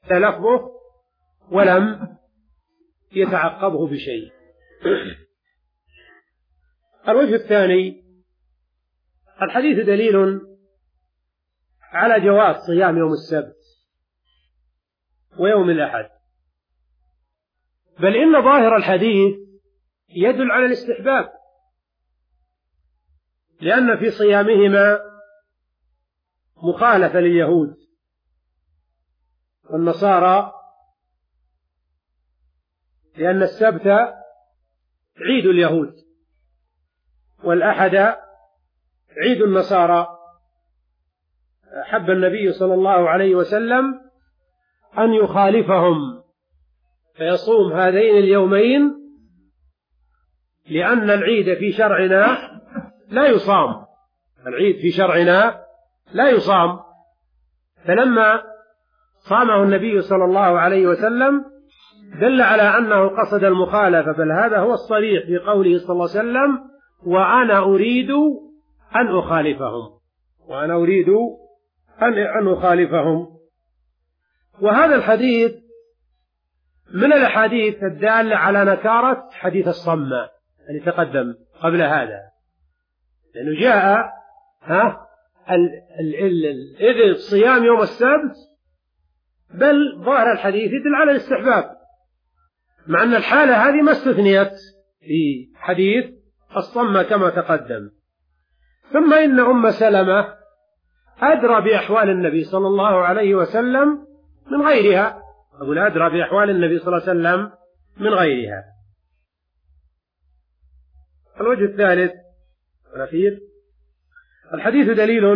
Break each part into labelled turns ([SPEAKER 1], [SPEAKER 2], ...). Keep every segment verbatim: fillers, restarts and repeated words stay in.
[SPEAKER 1] لفظه ولم يتعقبه بشيء. الوجه الثاني: الحديث دليل على جواز صيام يوم السبت ويوم الأحد، بل إن ظاهر الحديث يدل على الاستحباب، لأن في صيامهما مخالفة لليهود والنصارى، لأن السبت عيد اليهود والأحد عيد النصارى. أحب النبي صلى الله عليه وسلم أن يخالفهم فيصوم هذين اليومين، لأن العيد في شرعنا لا يصام، العيد في شرعنا لا يصام. فلما صامه النبي صلى الله عليه وسلم دل على أنه قصد المخالفة، بل هذا هو الصريح في قوله صلى الله عليه وسلم: وأنا أريد أن أخالفهم، وأنا أريد أن أخالفهم. وهذا الحديث من الأحاديث الدالة على نكارة حديث الصمة الذي تقدم قبل هذا، لأنه جاء ها الإذن صيام يوم السبت، بل ظاهر الحديث يدل على الاستحباب، مع أن الحالة هذه ما استثنيت في حديث الصمة كما تقدم. ثم إن أم سلمة أدرى بأحوال النبي صلى الله عليه وسلم من غيرها، أقول أدرى بأحوال النبي صلى الله عليه وسلم من غيرها. الوجه الثالث والأخير: الحديث دليل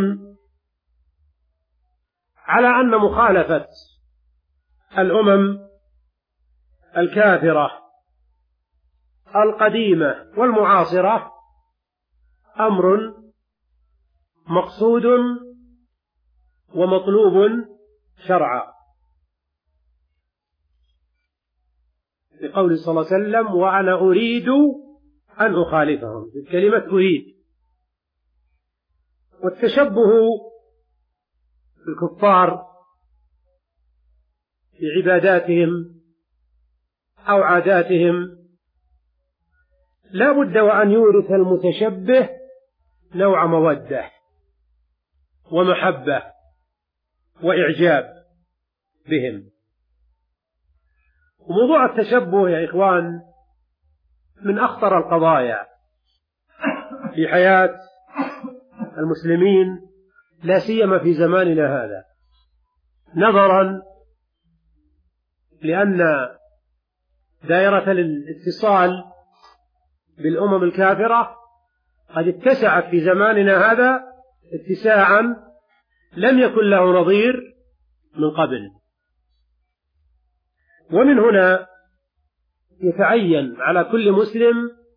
[SPEAKER 1] على أن مخالفة الأمم الكافرة القديمة والمعاصرة أمر مقصود ومطلوب شرعا، لقول صلى الله عليه وسلم: وأنا أريد أن أخالفهم، بكلمة أريد. والتشبه بالكفار في عباداتهم أو عاداتهم لا بد وأن يورث المتشبه نوع مودة ومحبة وإعجاب بهم. وموضوع التشبه يا إخوان من أخطر القضايا في حياة المسلمين، لا سيما في زماننا هذا، نظرا لأن دائرة الاتصال بالأمم الكافرة قد اتسعت في زماننا هذا اتساعا لم يكن له نظير من قبل. ومن هنا يتعين على كل مسلم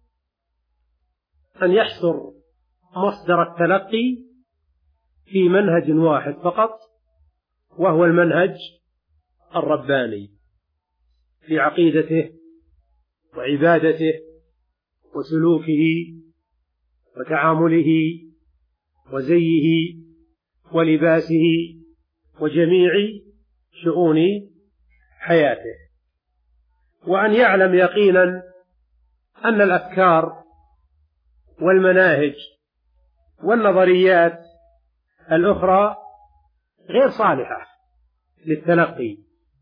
[SPEAKER 1] أن يحصر مصدر التلقي في منهج واحد فقط، وهو المنهج الرباني في عقيدته وعبادته وسلوكه وتعامله وزيه ولباسه وجميع شؤون حياته، وأن يعلم يقينا أن الأفكار والمناهج والنظريات الأخرى غير صالحة للتلقي،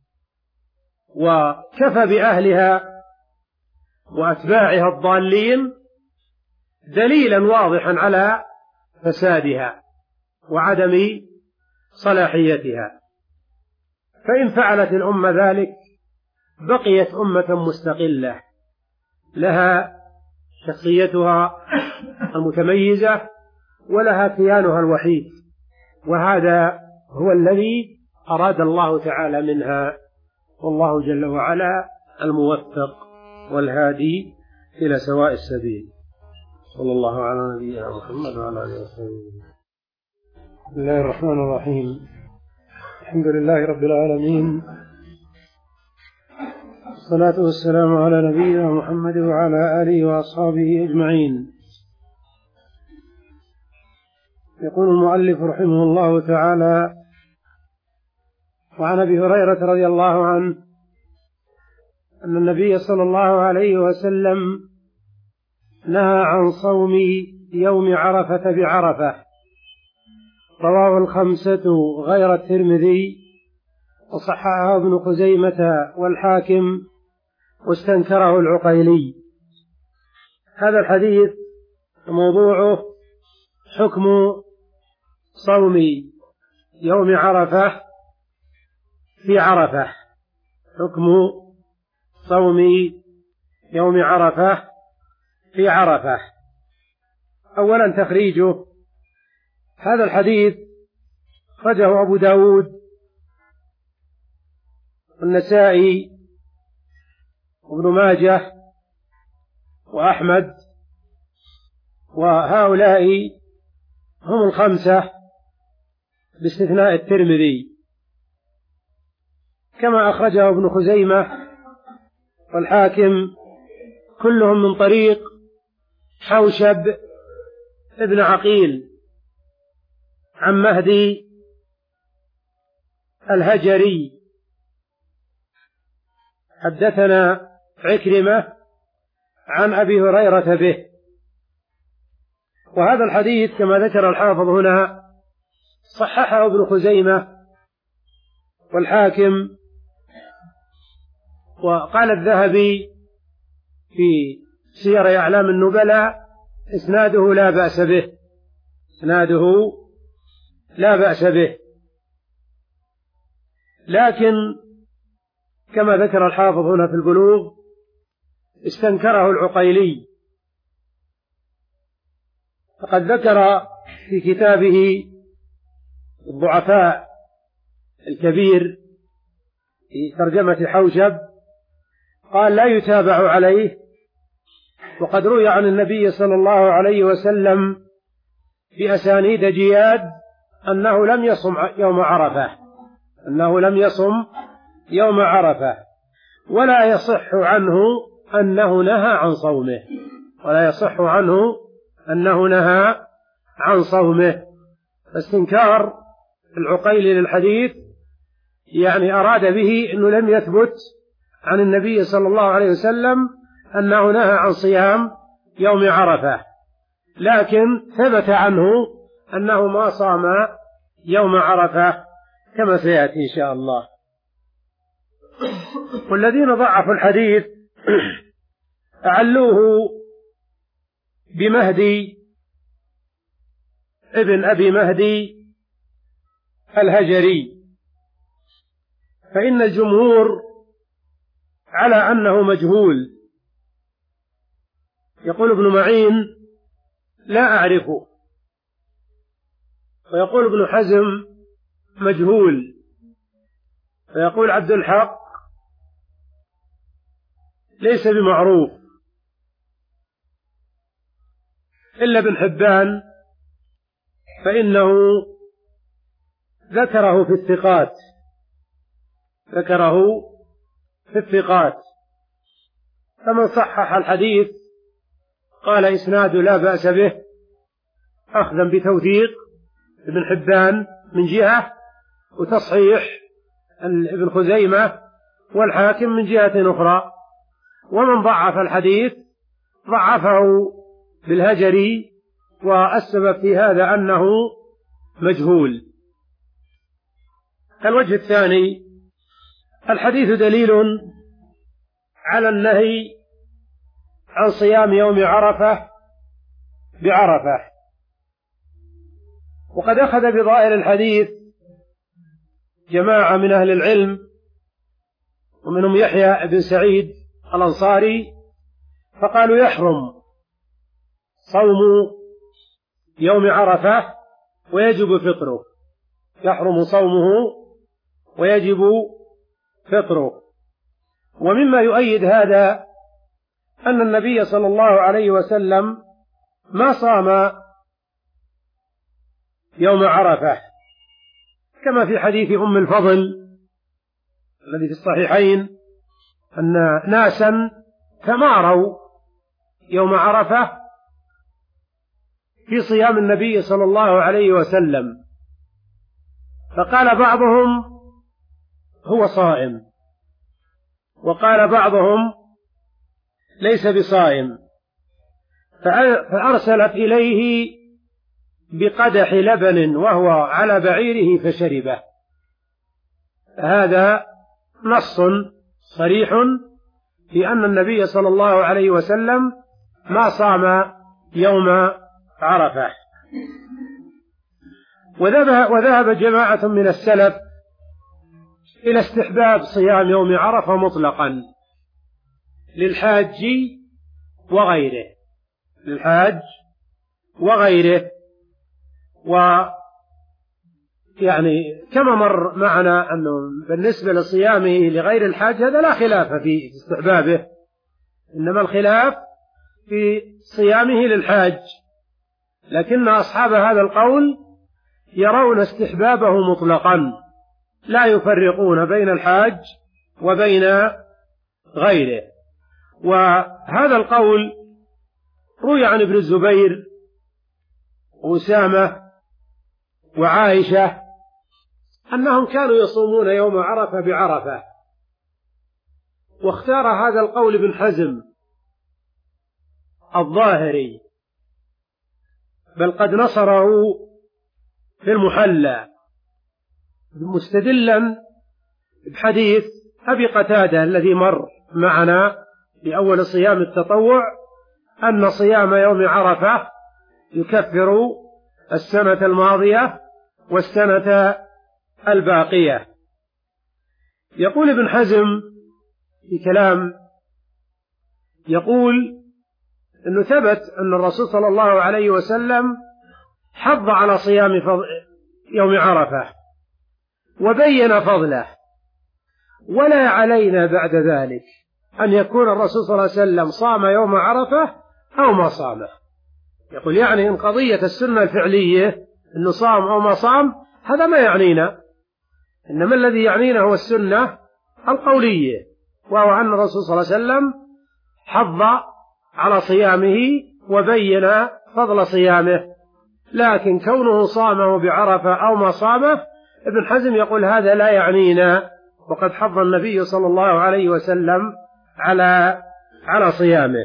[SPEAKER 1] وكفى بأهلها وأتباعها الضالين دليلا واضحا على فسادها وعدم صلاحيتها. فإن فعلت الأمة ذلك بقيت أمة مستقلة لها شخصيتها المتميزة ولها كيانها الوحيد، وهذا هو الذي أراد الله تعالى منها، والله جل وعلا الموفق والهادي إلى سواء السبيل. صلى الله على نبينا محمد وعلى آله وصحبه. بسم الله الرحمن الرحيم. الحمد لله رب العالمين، والصلاة والسلام على نبينا محمد وعلى آله وأصحابه أجمعين. يقول المؤلف رحمه الله تعالى: وعن أبي هريرة رضي الله عنه أن النبي صلى الله عليه وسلم نهى عن صوم يوم عرفة بعرفة، رواه الخمسة غير الترمذي، وصححه ابن خزيمة والحاكم، واستنكره العقيلي. هذا الحديث موضوعه حكم صوم يوم عرفة في عرفة، حكم صوم يوم عرفة في عرفة. أولا تخريجه، هذا الحديث أخرجه أبو داود والنسائي وابن ماجه وأحمد، وهؤلاء هم الخمسة باستثناء الترمذي، كما أخرجه ابن خزيمة والحاكم، كلهم من طريق حوشب ابن عقيل عن مهدي الهجري. حدثنا عكرمة عن أبي هريرة به. وهذا الحديث كما ذكر الحافظ هنا صححه ابن خزيمة والحاكم، وقال الذهبي في سير أعلام النبلاء إسناده لا بأس به، إسناده لا بأس به، لكن كما ذكر الحافظ هنا في البلوغ استنكره العقيلي، فقد ذكر في كتابه الضعفاء الكبير في ترجمة حوشب قال لا يتابع عليه، وقد روي عن النبي صلى الله عليه وسلم بأسانيد جياد أنه لم يصم يوم عرفة، أنه لم يصم يوم عرفة، ولا يصح عنه أنه نهى عن صومه، ولا يصح عنه أنه نهى عن صومه. فاستنكار العقيل للحديث يعني أراد به أنه لم يثبت عن النبي صلى الله عليه وسلم أنه نهى عن صيام يوم عرفة، لكن ثبت عنه أنه ما صام يوم عرفة كما سيأتي إن شاء الله. والذين ضعفوا الحديث أعلوه بمهدي ابن أبي مهدي الهجري، فإن الجمهور على أنه مجهول. يقول ابن معين لا أعرفه، ويقول ابن حزم مجهول، ويقول عبد الحق ليس بمعروف، إلا ابن حبان فإنه ذكره في الثقات، ذكره في الثقات، فمن صحح الحديث قال إسناد لا بأس به أخذا بتوثيق ابن حبان من جهة، وتصحيح ابن خزيمة والحاكم من جهة أخرى. ومن ضعف الحديث ضعفه بالهجري، والسبب في هذا أنه مجهول. الوجه الثاني، الحديث دليل على النهي عن صيام يوم عرفة بعرفة، وقد أخذ بظاهر الحديث جماعة من أهل العلم ومنهم يحيى بن سعيد الأنصاري، فقالوا يحرم صوم يوم عرفة ويجب فطره، يحرم صومه ويجب فطره. ومما يؤيد هذا أن النبي صلى الله عليه وسلم ما صام يوم عرفة، كما في حديث أم الفضل الذي في الصحيحين أن ناسا تماروا يوم عرفة في صيام النبي صلى الله عليه وسلم، فقال بعضهم هو صائم، وقال بعضهم ليس بصائم، فأرسلت إليه بقدح لبن وهو على بعيره فشربه. هذا نص صريح في أن النبي صلى الله عليه وسلم ما صام يوم عرفة. وذهب جماعة من السلف إلى استحباب صيام يوم عرفة مطلقا للحاج وغيره للحاج وغيره ويعني كما مر معنا أنه بالنسبة لصيامه لغير الحاج هذا لا خلاف في استحبابه، إنما الخلاف في صيامه للحاج، لكن أصحاب هذا القول يرون استحبابه مطلقا لا يفرقون بين الحاج وبين غيره. وهذا القول روي عن ابن الزبير وأسامة وعائشة أنهم كانوا يصومون يوم عرفة بعرفة، واختار هذا القول ابن حزم الظاهري، بل قد نصره في المحلى مستدلا بحديث أبي قتادة الذي مر معنا لأول صيام التطوع أن صيام يوم عرفة يكفر السنة الماضية والسنة الباقية. يقول ابن حزم في كلام، يقول أنه ثبت أن الرسول صلى الله عليه وسلم حض على صيام يوم عرفة وبين فضله، ولا علينا بعد ذلك أن يكون الرسول صلى الله عليه وسلم صام يوم عرفة أو ما صامه. يقول يعني إن قضية السنة الفعلية أنه صام أو ما صام هذا ما يعنينا، إنما الذي يعنينا هو السنة القولية، وهو أن الرسول صلى الله عليه وسلم حض على صيامه وبين فضل صيامه، لكن كونه صامه بعرفة أو ما صامه ابن حزم يقول هذا لا يعنينا، وقد حض النبي صلى الله عليه وسلم على على صيامه.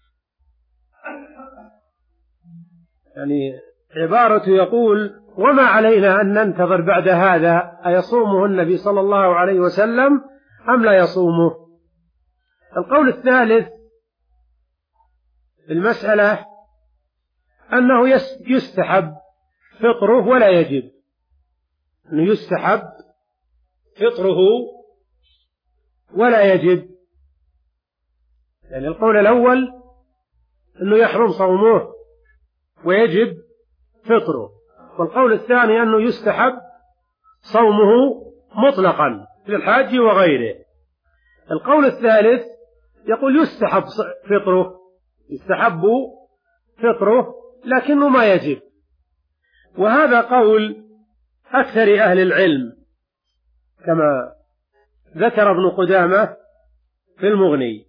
[SPEAKER 1] يعني عبارة يقول وما علينا أن ننتظر بعد هذا أيصومه النبي صلى الله عليه وسلم أم لا يصومه. القول الثالث المسألة أنه يستحب فطره ولا يجب، أنه يستحب فطره ولا يجب. يعني القول الأول أنه يحرم صومه ويجب فطره، والقول الثاني أنه يستحب صومه مطلقا للحاج وغيره. القول الثالث يقول يستحب فطره، يستحب فطره لكنه ما يجب، وهذا قول أكثر أهل العلم كما ذكر ابن قدامة في المغني.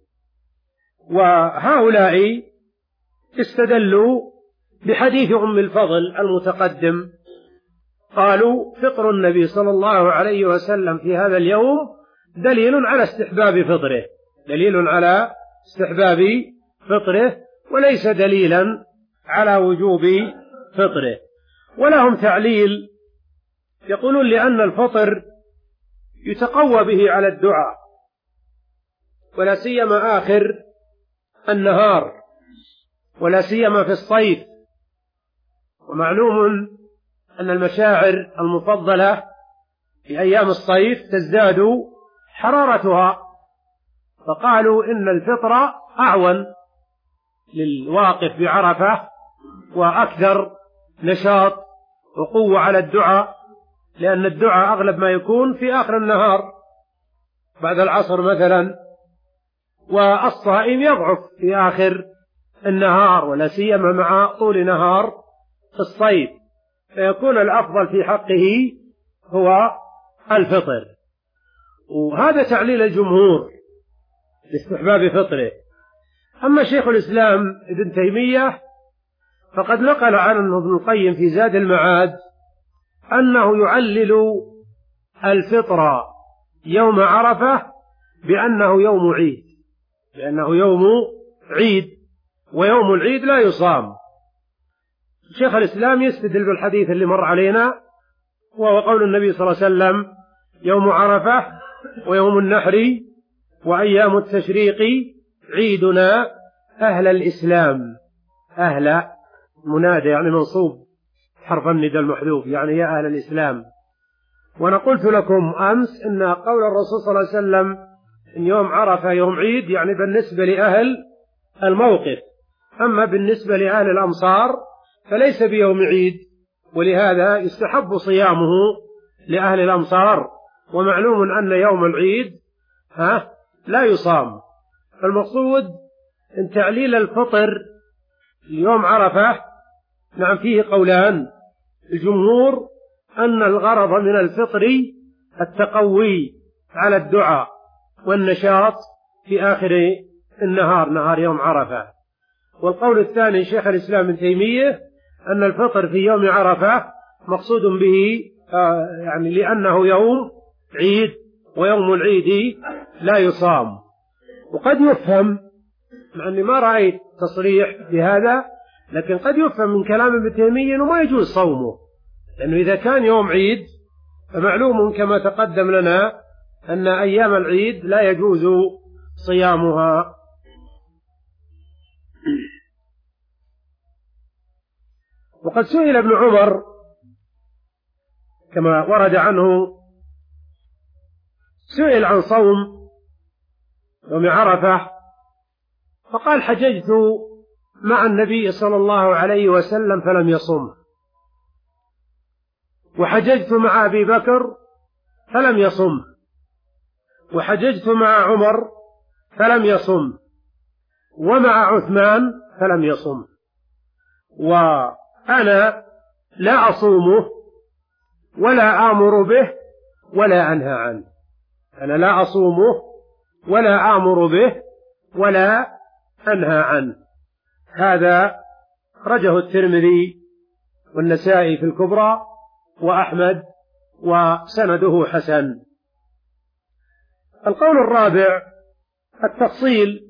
[SPEAKER 1] وهؤلاء استدلوا بحديث أم الفضل المتقدم، قالوا فطر النبي صلى الله عليه وسلم في هذا اليوم دليل على استحباب فطره، دليل على استحباب فطره وليس دليلا على وجوب فطره. ولهم تعليل، يقولون لأن الفطر يتقوى به على الدعاء، ولا سيما آخر النهار، ولا سيما في الصيف، ومعلوم أن المشاعر المفضلة في أيام الصيف تزداد حرارتها، فقالوا إن الفطر أعون للواقف بعرفة وأكثر نشاط وقوة على الدعاء، لأن الدعاء أغلب ما يكون في آخر النهار بعد العصر مثلا، والصائم يضعف في آخر النهار ولا سيما مع طول نهار الصيف، فيكون الأفضل في حقه هو الفطر. وهذا تعليل الجمهور لاستحباب فطره. أما شيخ الإسلام ابن تيمية فقد نقل عنه ابن القيم في زاد المعاد أنه يعلل الفطر يوم عرفة بأنه يوم عيد، بأنه يوم عيد، ويوم العيد لا يصام. شيخ الإسلام يستدل بالحديث اللي مر علينا، وهو قول النبي صلى الله عليه وسلم: يوم عرفة ويوم النحر وأيام التشريق عيدنا أهل الإسلام. أهل منادى يعني منصوب حرف الندى المحذوف، يعني يا أهل الإسلام. وأنا قلت لكم أمس إن قول الرسول صلى الله عليه وسلم إن يوم عرفة يوم عيد يعني بالنسبة لأهل الموقف، أما بالنسبة لأهل الأمصار فليس بيوم عيد، ولهذا يستحب صيامه لأهل الأمصار. ومعلوم أن يوم العيد ها لا يصام. المقصود أن تعليل الفطر ليوم عرفة نعم فيه قولان. الجمهور أن الغرض من الفطر التقوي على الدعاء والنشاط في آخر النهار، نهار يوم عرفة. والقول الثاني شيخ الإسلام ابن تيمية أن الفطر في يوم عرفة مقصود به آه يعني لأنه يوم عيد، ويوم العيد لا يصام. وقد يفهم، مع أني ما رأيت تصريح بهذا، لكن قد يفهم من كلام ابن تيمية أنه ما يجوز صومه، لأنه إذا كان يوم عيد فمعلوم كما تقدم لنا أن أيام العيد لا يجوز صيامها. وقد سئل ابن عمر كما ورد عنه، سئل عن صوم يوم عرفة فقال: حججت مع النبي صلى الله عليه وسلم فلم يصم، وحججت مع أبي بكر فلم يصم، وحججت مع عمر فلم يصم، ومع عثمان فلم يصم، وأنا لا أصومه ولا آمر به ولا أنهى عنه. أنا لا أصومه ولا آمر به ولا أنهى عنه. هذا رجه الترمذي والنسائي في الكبرى وأحمد، وسنده حسن. القول الرابع التفصيل،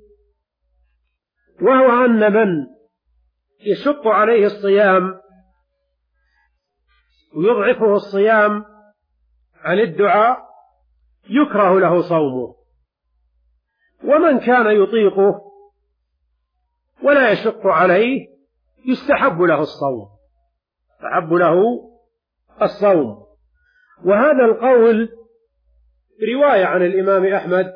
[SPEAKER 1] وهو أن من يشق عليه الصيام ويضعفه الصيام عن الدعاء يكره له صومه، ومن كان يطيقه ولا يشق عليه يستحب له الصوم، يستحب له الصوم. وهذا القول رواية عن الإمام أحمد،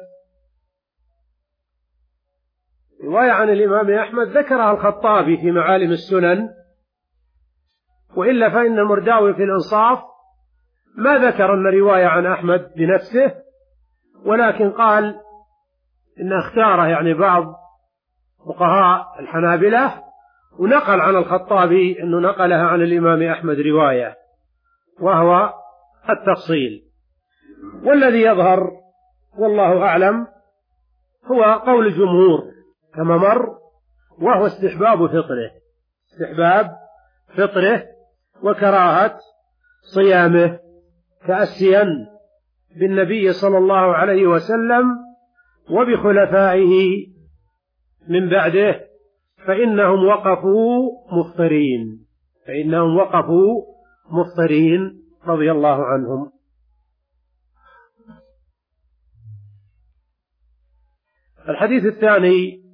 [SPEAKER 1] رواية عن الإمام أحمد ذكرها الخطابي في معالم السنن، وإلا فإن المرداوي في الإنصاف ما ذكر أن رواية عن أحمد بنفسه، ولكن قال إن اختاره يعني بعض فقهاء الحنابلة، ونقل عن الخطابي أنه نقلها عن الإمام أحمد رواية، وهو التفصيل. والذي يظهر والله أعلم هو قول الجمهور كما مر، وهو استحباب فطره، استحباب فطره وكراهة صيامه، تأسيا بالنبي صلى الله عليه وسلم وبخلفائه من بعده، فإنهم وقفوا مفطرين، فإنهم وقفوا مفطرين رضي الله عنهم. الحديث الثاني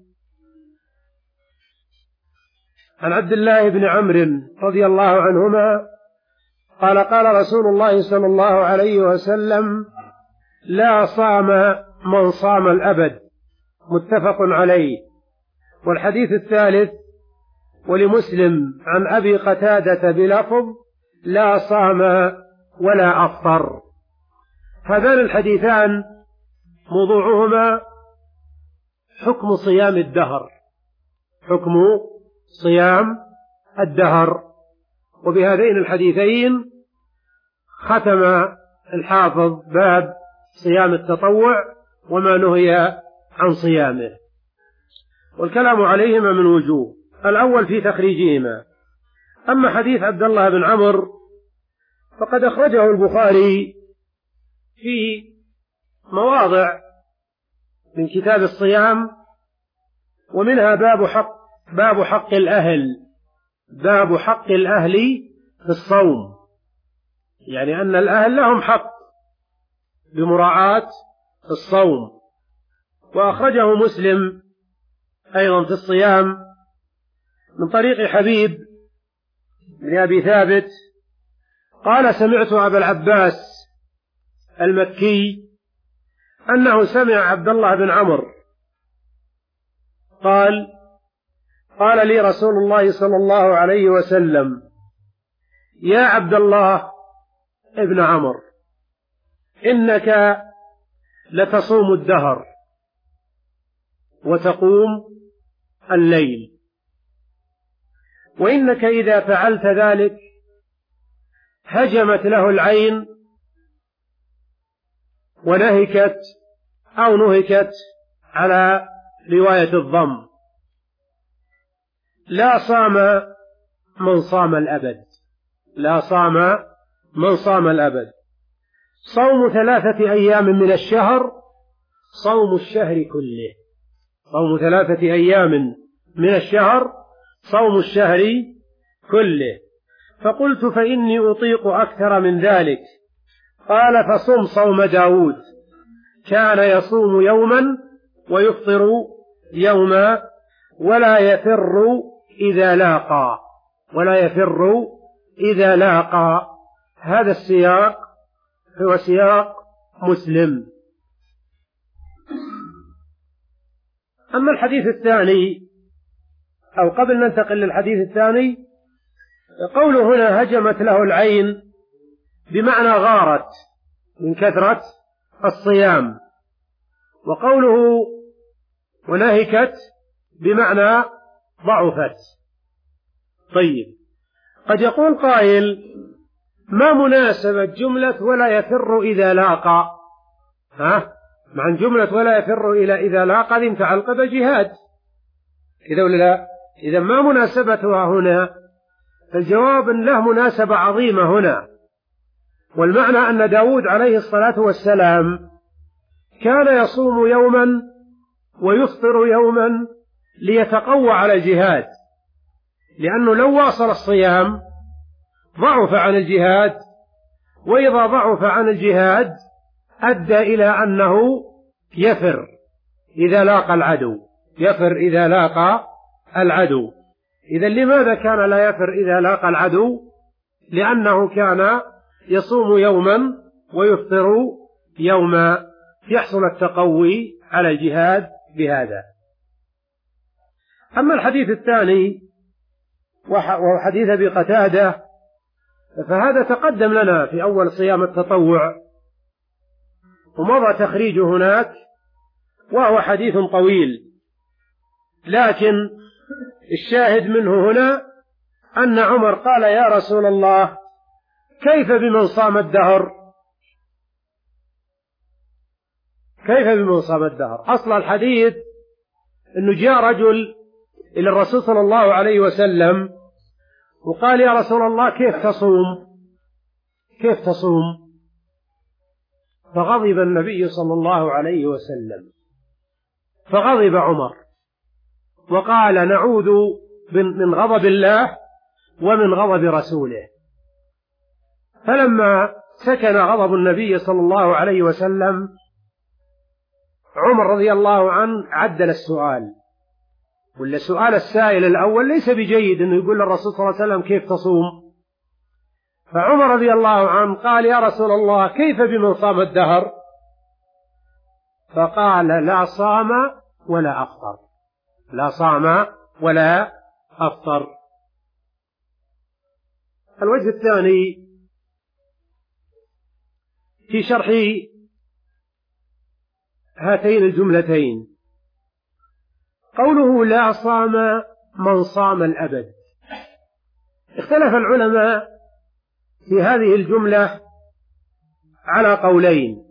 [SPEAKER 1] عن عبد الله بن عمرو رضي الله عنهما قال: قال رسول الله صلى الله عليه وسلم: لا صام من صام الأبد، متفق عليه. والحديث الثالث ولمسلم عن أبي قتادة بلفظ: لا صام ولا أفطر. هذان الحديثان موضوعهما حكم صيام الدهر، حكم صيام الدهر. وبهذين الحديثين ختم الحافظ باب صيام التطوع وما نهي عن صيامه، والكلام عليهما من وجوه. الأول في تخريجهما. أما حديث عبد الله بن عمرو فقد أخرجه البخاري في مواضع من كتاب الصيام، ومنها باب حق باب حق الأهل باب حق الأهل في الصوم، يعني أن الأهل لهم حق بمراعاة الصوم. وأخرجه مسلم أيضا في الصيام من طريق حبيب بن أبي ثابت قال: سمعت أبا العباس المكي أنه سمع عبد الله بن عمرو قال: قال لي رسول الله صلى الله عليه وسلم: يا عبد الله ابن عمرو، إنك لتصوم الدهر وتقوم الليل، وإنك إذا فعلت ذلك هجمت له العين ونهكت أو نهكت على رواية الضم، لا صام من صام الأبد لا صام من صام الأبد. صوم ثلاثة أيام من الشهر صوم الشهر كله صوم ثلاثة أيام من الشهر صوم الشهر كله. فقلت: فإني أطيق أكثر من ذلك. قال: فصم صوم داود، كان يصوم يوما ويفطر يوما ولا يفر إذا لاقى ولا يفر إذا لاقى. هذا السياق هو سياق مسلم. أما الحديث الثاني، أو قبل ننتقل للحديث الثاني، قوله هنا هجمت له العين بمعنى غارت من كثرة الصيام، وقوله ونهكت بمعنى ضعفت. طيب، قد يقول قائل: ما مناسبة جملة ولا يفر إذا لاقى؟ ها؟ مع جملة ولا يفر إلى إذا لاقى ذي متعلقة بالجهاد، إذا ولا لا؟ إذا ما مناسبتها هنا؟ فالجواب أن له مناسبة عظيمة هنا، والمعنى أن داود عليه الصلاة والسلام كان يصوم يوما ويفطر يوما ليتقوى على الجهاد، لأنه لو واصل الصيام ضعف عن الجهاد، وإذا ضعف عن الجهاد أدى إلى أنه يفر إذا لاقى العدو يفر إذا لاقى العدو. إذا لماذا كان لا يفر إذا لاقى العدو؟ لأنه كان يصوم يوما ويفطر يوما، يحصل التقوي على الجهاد بهذا. أما الحديث الثاني وهو حديث أبي قتادة، فهذا تقدم لنا في أول صيام التطوع ومضى تخريجه هناك، وهو حديث طويل، لكن الشاهد منه هنا أن عمر قال: يا رسول الله، كيف بمن صام الدهر؟ كيف بمن صام الدهر؟ أصل الحديث أنه جاء رجل إلى الرسول صلى الله عليه وسلم وقال: يا رسول الله، كيف تصوم كيف تصوم فغضب النبي صلى الله عليه وسلم، فغضب عمر وقال: نعوذ من غضب الله ومن غضب رسوله. فلما سكن غضب النبي صلى الله عليه وسلم، عمر رضي الله عنه عدل السؤال، ولا سؤال السائل الأول ليس بجيد أنه يقول للرسول صلى الله عليه وسلم: كيف تصوم؟ فعمر رضي الله عنه قال: يا رسول الله، كيف بمن صام الدهر؟ فقال: لا صام ولا أفطر لا صام ولا أفطر. الوجه الثاني في شرح هاتين الجملتين، قوله لا صام من صام الأبد. اختلف العلماء في هذه الجملة على قولين.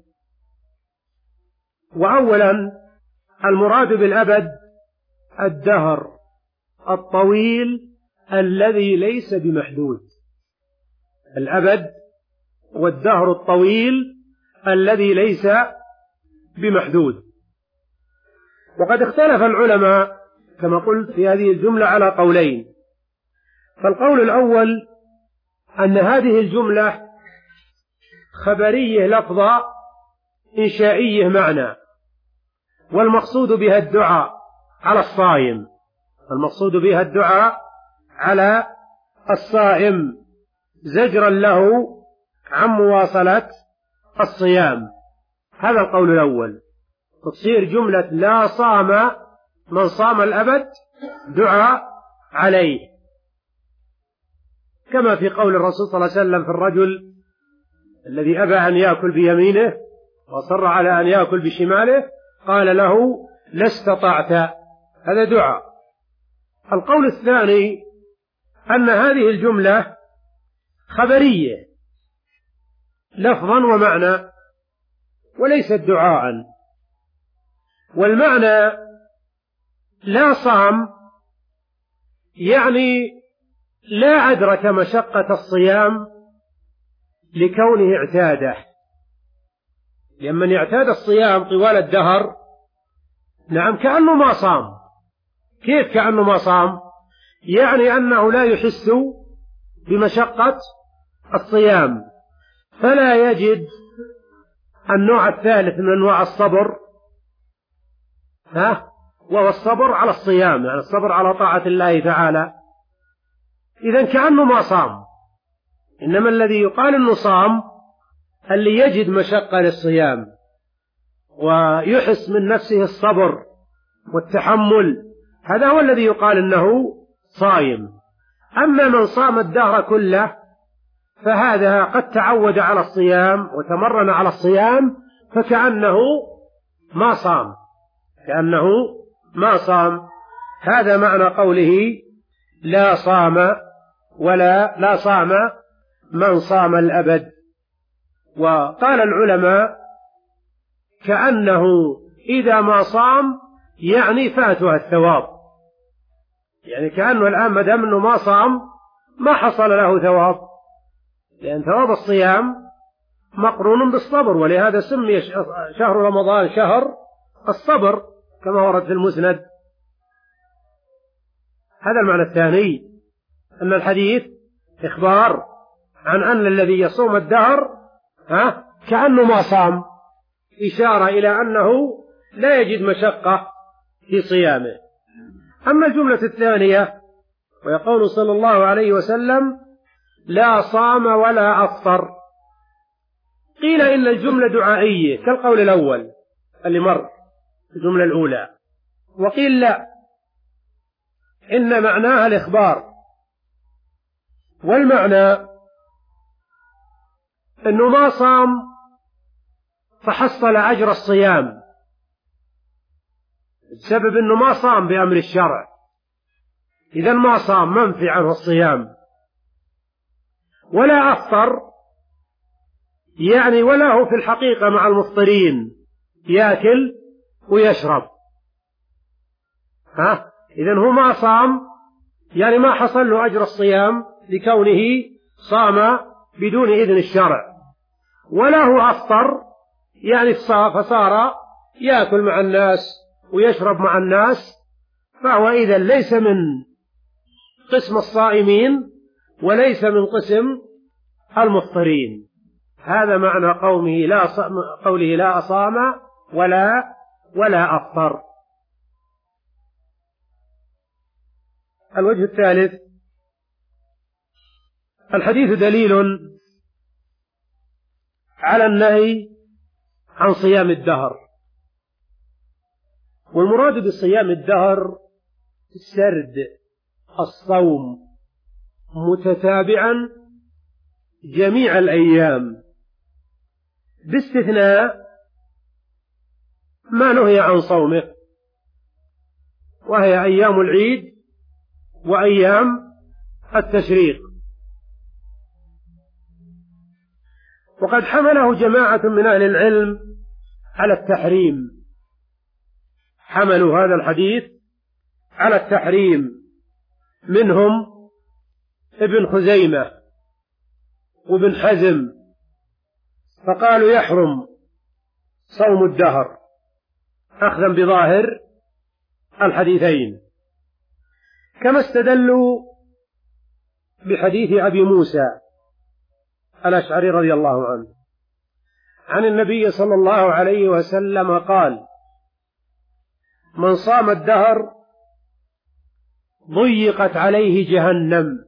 [SPEAKER 1] وأولا، المراد بالأبد الدهر الطويل الذي ليس بمحدود. الأبد والدهر الطويل الذي ليس بمحدود. وقد اختلف العلماء كما قلت في هذه الجملة على قولين. فالقول الأول أن هذه الجملة خبرية لفظة إنشائية معنى، والمقصود بها الدعاء على الصائم، المقصود بها الدعاء على الصائم زجرا له عن مواصلة الصيام. هذا القول الأول، تصير جملة لا صام من صام الأبد دعاء عليه، كما في قول الرسول صلى الله عليه وسلم في الرجل الذي أبى أن يأكل بيمينه وصر على أن يأكل بشماله قال له لا استطعت، هذا دعاء. القول الثاني أن هذه الجملة خبرية لفظا ومعنى وليست دعاء، والمعنى لا صام يعني لا أدرك مشقة الصيام لكونه اعتاده، لأن من اعتاد الصيام طوال الدهر نعم كأنه ما صام. كيف كأنه ما صام؟ يعني أنه لا يحس بمشقة الصيام، فلا يجد النوع الثالث من أنواع الصبر، ها وهو الصبر على الصيام، يعني الصبر على طاعة الله تعالى. إذن كأنه ما صام، إنما الذي يقال أنه صام اللي يجد مشقة للصيام ويحس من نفسه الصبر والتحمل، هذا هو الذي يقال أنه صائم. أما من صام الدهر كله فهذا قد تعود على الصيام وتمرن على الصيام فكأنه ما صام، كأنه ما صام. هذا معنى قوله لا صام ولا لا صام من صام الأبد. وقال العلماء كأنه إذا ما صام يعني فاتها الثواب، يعني كأنه الآن ما دام أنه ما صام ما حصل له ثواب، لأن ثواب الصيام مقرون بالصبر، ولهذا سمي شهر رمضان شهر الصبر كما ورد في المسند. هذا المعنى الثاني، أن الحديث إخبار عن أن الذي يصوم الدهر ها كأنه ما صام، إشارة إلى أنه لا يجد مشقة في صيامه. أما الجملة الثانية ويقول صلى الله عليه وسلم لا صام ولا أفطر، قيل إن الجملة دعائية كالقول الأول اللي مر الجملة الأولى، وقيل لا، إن معناها الإخبار، والمعنى أنه ما صام فحصل أجر الصيام بسبب أنه ما صام بأمر الشرع، إذن ما صام منفي عنه الصيام. ولا أفطر يعني ولا هو في الحقيقة مع المفطرين يأكل ويشرب، ها إذن هو ما صام يعني ما حصل له أجر الصيام لكونه صام بدون إذن الشرع، ولا هو أفطر يعني فصار يأكل مع الناس ويشرب مع الناس، فهو إذن ليس من قسم الصائمين وليس من قسم المفطرين. هذا معنى قومه لا صام قوله لا أصام ولا ولا أفطر. الوجه الثالث، الحديث دليل على النهي عن صيام الدهر، والمراد بصيام الدهر سرد الصوم متتابعا جميع الأيام باستثناء ما نهي عن صومه، وهي أيام العيد وأيام التشريق. وقد حمله جماعة من أهل العلم على التحريم، حملوا هذا الحديث على التحريم، منهم ابن خزيمة وابن حزم، فقالوا يحرم صوم الدهر أخذا بظاهر الحديثين، كما استدلوا بحديث أبي موسى الأشعري رضي الله عنه عن النبي صلى الله عليه وسلم قال: من صام الدهر ضيقت عليه جهنم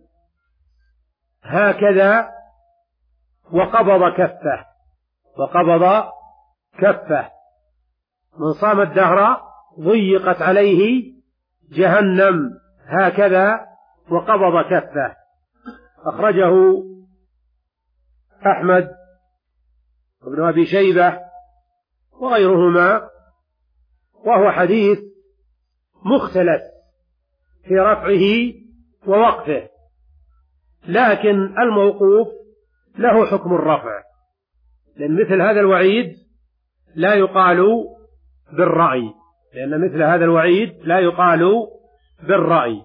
[SPEAKER 1] هكذا وقبض كفه وقبض كفه من صام الدهر ضيقت عليه جهنم هكذا وقبض كفه. أخرجه أحمد وابن أبي شيبة وغيرهما، وهو حديث مختلف في رفعه ووقفه، لكن الموقوف له حكم الرفع، لأن مثل هذا الوعيد لا يقال بالرأي لأن مثل هذا الوعيد لا يقال بالرأي.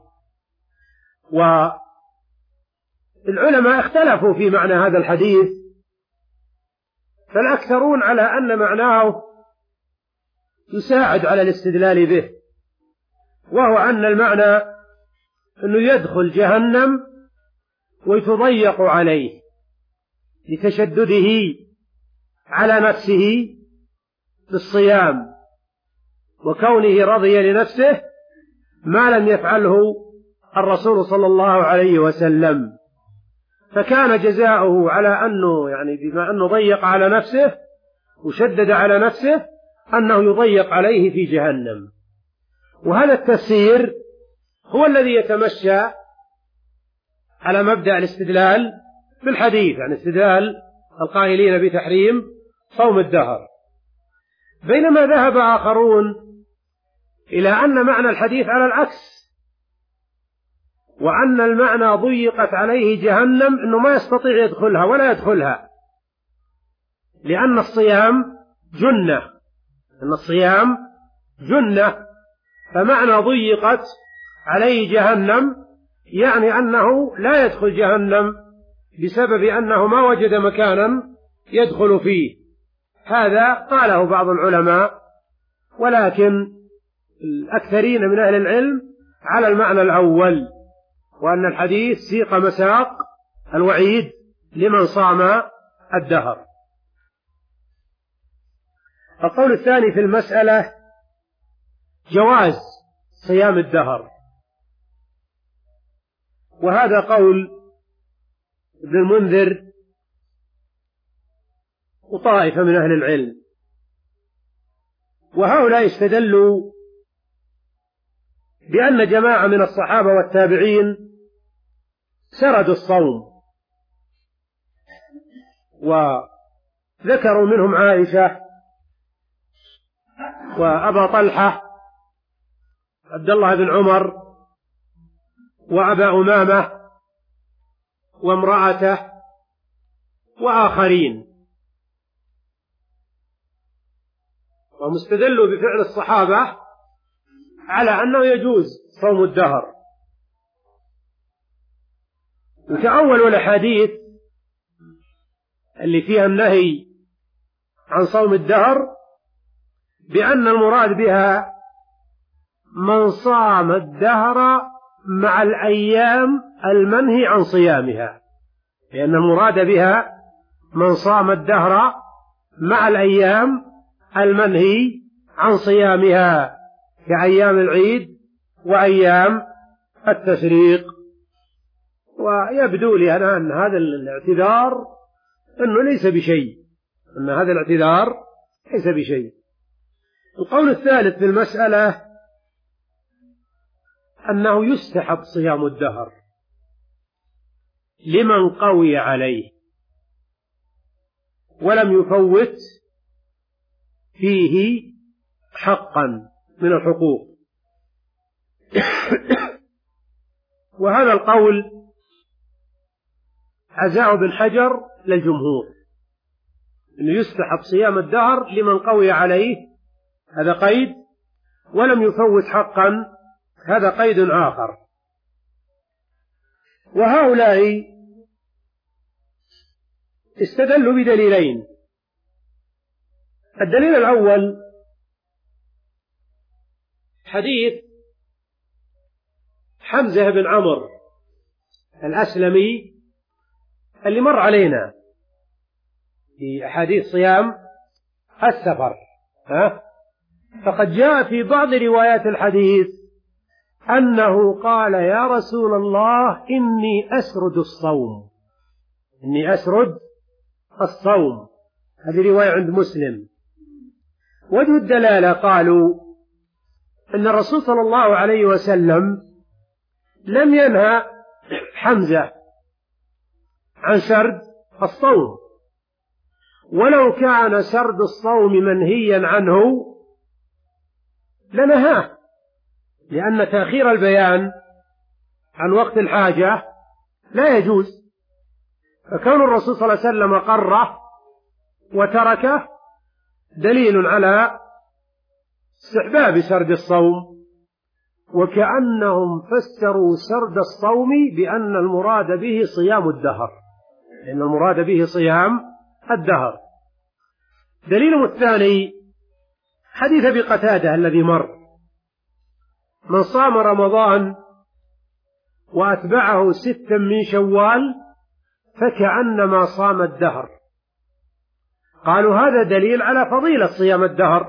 [SPEAKER 1] والعلماء اختلفوا في معنى هذا الحديث، فالأكثرون على أن معناه يساعد على الاستدلال به، وهو أن المعنى أنه يدخل جهنم ويتضيق عليه لتشدده على نفسه بالصيام، وكونه رضي لنفسه ما لم يفعله الرسول صلى الله عليه وسلم، فكان جزاؤه على أنه يعني بما أنه ضيق على نفسه وشدد على نفسه أنه يضيق عليه في جهنم. وهذا التفسير هو الذي يتمشى على مبدأ الاستدلال بالحديث، يعني استدلال القائلين بتحريم صوم الدهر، بينما ذهب آخرون إلى أن معنى الحديث على العكس، وأن المعنى ضيقت عليه جهنم أنه ما يستطيع يدخلها ولا يدخلها، لأن الصيام جنة أن الصيام جنة فمعنى ضيقت عليه جهنم يعني أنه لا يدخل جهنم بسبب أنه ما وجد مكانا يدخل فيه. هذا قاله بعض العلماء، ولكن الأكثرين من أهل العلم على المعنى الأول، وأن الحديث سيق مساق الوعيد لمن صام الدهر. القول الثاني في المسألة جواز صيام الدهر، وهذا قول ابن المنذر وطائفة من أهل العلم، وهؤلاء استدلوا بأن جماعة من الصحابة والتابعين سردوا الصوم، وذكروا منهم عائشة وأبا طلحة عبد الله بن عمر وأبا أمامة وامرأته وآخرين، ومستدلوا بفعل الصحابة على أنه يجوز صوم الدهر، وتأولوا الأحاديث اللي فيها النهي عن صوم الدهر بأن المراد بها من صام الدهر مع الأيام المنهي عن صيامها، لأن المراد بها من صام الدهر مع الأيام المنهي عن صيامها كأيام العيد وأيام التشريق. ويبدو لي أنا أن هذا الاعتذار أنه ليس بشيء أن هذا الاعتذار ليس بشيء. القول الثالث في المسألة أنه يستحب صيام الدهر لمن قوي عليه ولم يفوت فيه حقا من الحقوق. وهذا القول عزاه بن حجر للجمهور، أنه يستحب صيام الدهر لمن قوي عليه، هذا قيد، ولم يفوت حقا، هذا قيد آخر. وهؤلاء استدلوا بدليلين. الدليل الأول حديث حمزة بن عمرو الأسلمي اللي مر علينا في أحاديث صيام السفر، ها؟ فقد جاء في بعض روايات الحديث أنه قال يا رسول الله إني أسرد الصوم، إني أسرد الصوم. هذه رواية عند مسلم. وجه الدلالة قالوا أن الرسول صلى الله عليه وسلم لم ينهى حمزة عن سرد الصوم، ولو كان سرد الصوم منهيا عنه لنهاه، لأن تأخير البيان عن وقت الحاجة لا يجوز، فكون الرسول صلى الله عليه وسلم قره وتركه دليل على استحباب سرد الصوم، وكأنهم فسروا سرد الصوم بأن المراد به صيام الدهر، لأن المراد به صيام الدهر. دليل الثاني حديث أبي قتادة الذي مر: من صام رمضان وأتبعه ستا من شوال فكأنما صام الدهر. قالوا هذا دليل على فضيلة صيام الدهر،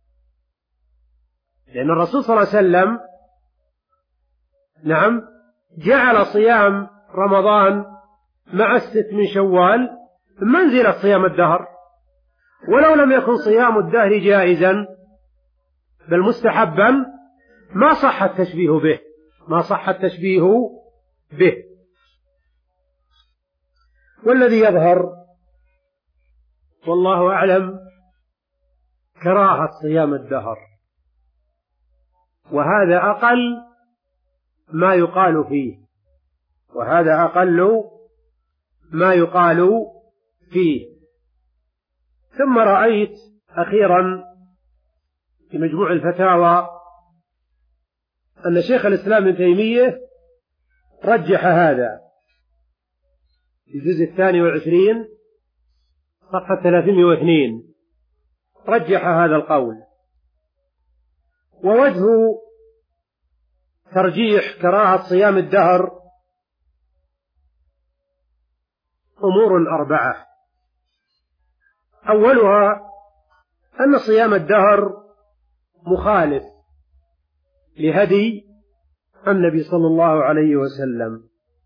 [SPEAKER 1] لأن الرسول صلى الله عليه وسلم نعم جعل صيام رمضان مع الست من شوال منزلة صيام الدهر، ولو لم يكن صيام الدهر جائزا بل مستحبا ما صح التشبيه به، ما صح التشبيه به. والذي يظهر والله أعلم كراهة صيام الدهر، وهذا أقل ما يقال فيه، وهذا أقل ما يقال فيه. ثم رأيت أخيرا في مجموع الفتاوى أن شيخ الإسلام ابن تيمية رجح هذا في الجزء الثاني والعشرين صفحة ثلاثمائة واثنين، رجح هذا القول. ووجه ترجيح كراهة صيام الدهر أمور أربعة. أولها أن صيام الدهر مخالف لهدي النبي صلى الله عليه وسلم،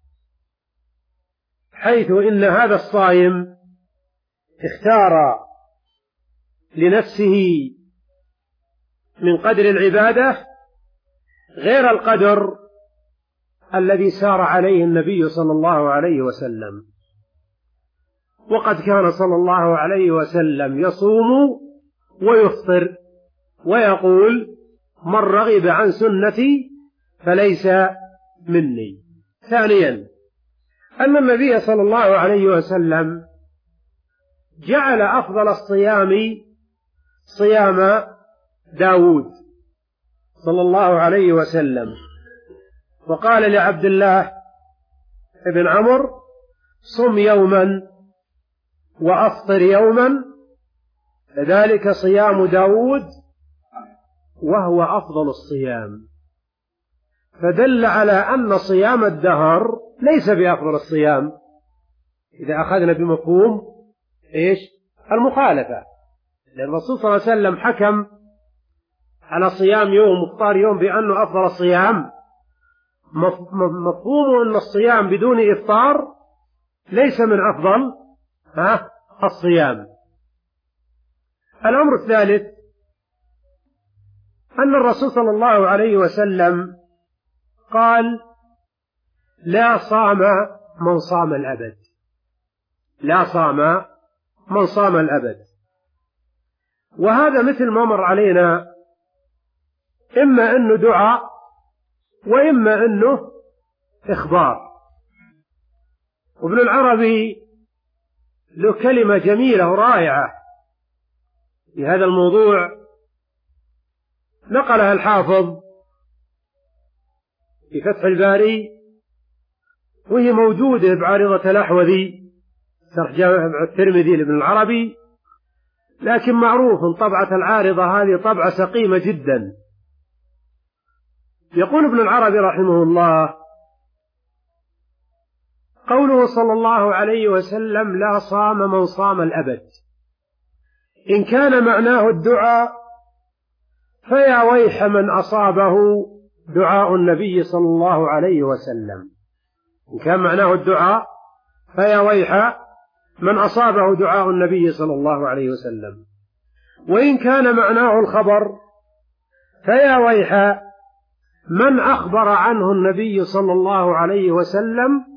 [SPEAKER 1] حيث إن هذا الصائم اختار لنفسه من قدر العبادة غير القدر الذي سار عليه النبي صلى الله عليه وسلم. وقد كان صلى الله عليه وسلم يصوم ويفطر ويقول من رغب عن سنتي فليس مني. ثانيا أن النبي صلى الله عليه وسلم جعل أفضل الصيام صيام داود صلى الله عليه وسلم، وقال لعبد الله بن عمرو صم يوما وأفطر يوما فذلك صيام داود وهو أفضل الصيام، فدل على أن صيام الدهر ليس بأفضل الصيام إذا أخذنا بمفهوم إيش المخالفة، لأن الرسول صلى الله عليه وسلم حكم على صيام يوم وإفطار يوم بأنه أفضل الصيام، مفهوم أن الصيام بدون إفطار ليس من أفضل ها الصيام. الأمر الثالث أن الرسول صلى الله عليه وسلم قال لا صام من صام الأبد، لا صام من صام الأبد. وهذا مثل ما مر علينا إما أنه دعاء وإما أنه إخبار. وابن العربي له كلمة جميلة ورائعة في هذا الموضوع نقلها الحافظ في فتح الباري، وهي موجودة بعارضة الأحوذي شرح جامع الترمذي لابن العربي، لكن معروف طبعة العارضة هذه طبعة سقيمة جدا يقول ابن العربي رحمه الله: قوله صلى الله عليه وسلم: لا صام من صام الأبد، إن كان معناه الدعاء فيا ويح من أصابه دعاء النبي صلى الله عليه وسلم. إن كان معناه الدعاء فيا ويح من أصابه دعاء النبي صلى الله عليه وسلم، وإن كان معناه الخبر فيا ويح من أخبر عنه النبي صلى الله عليه وسلم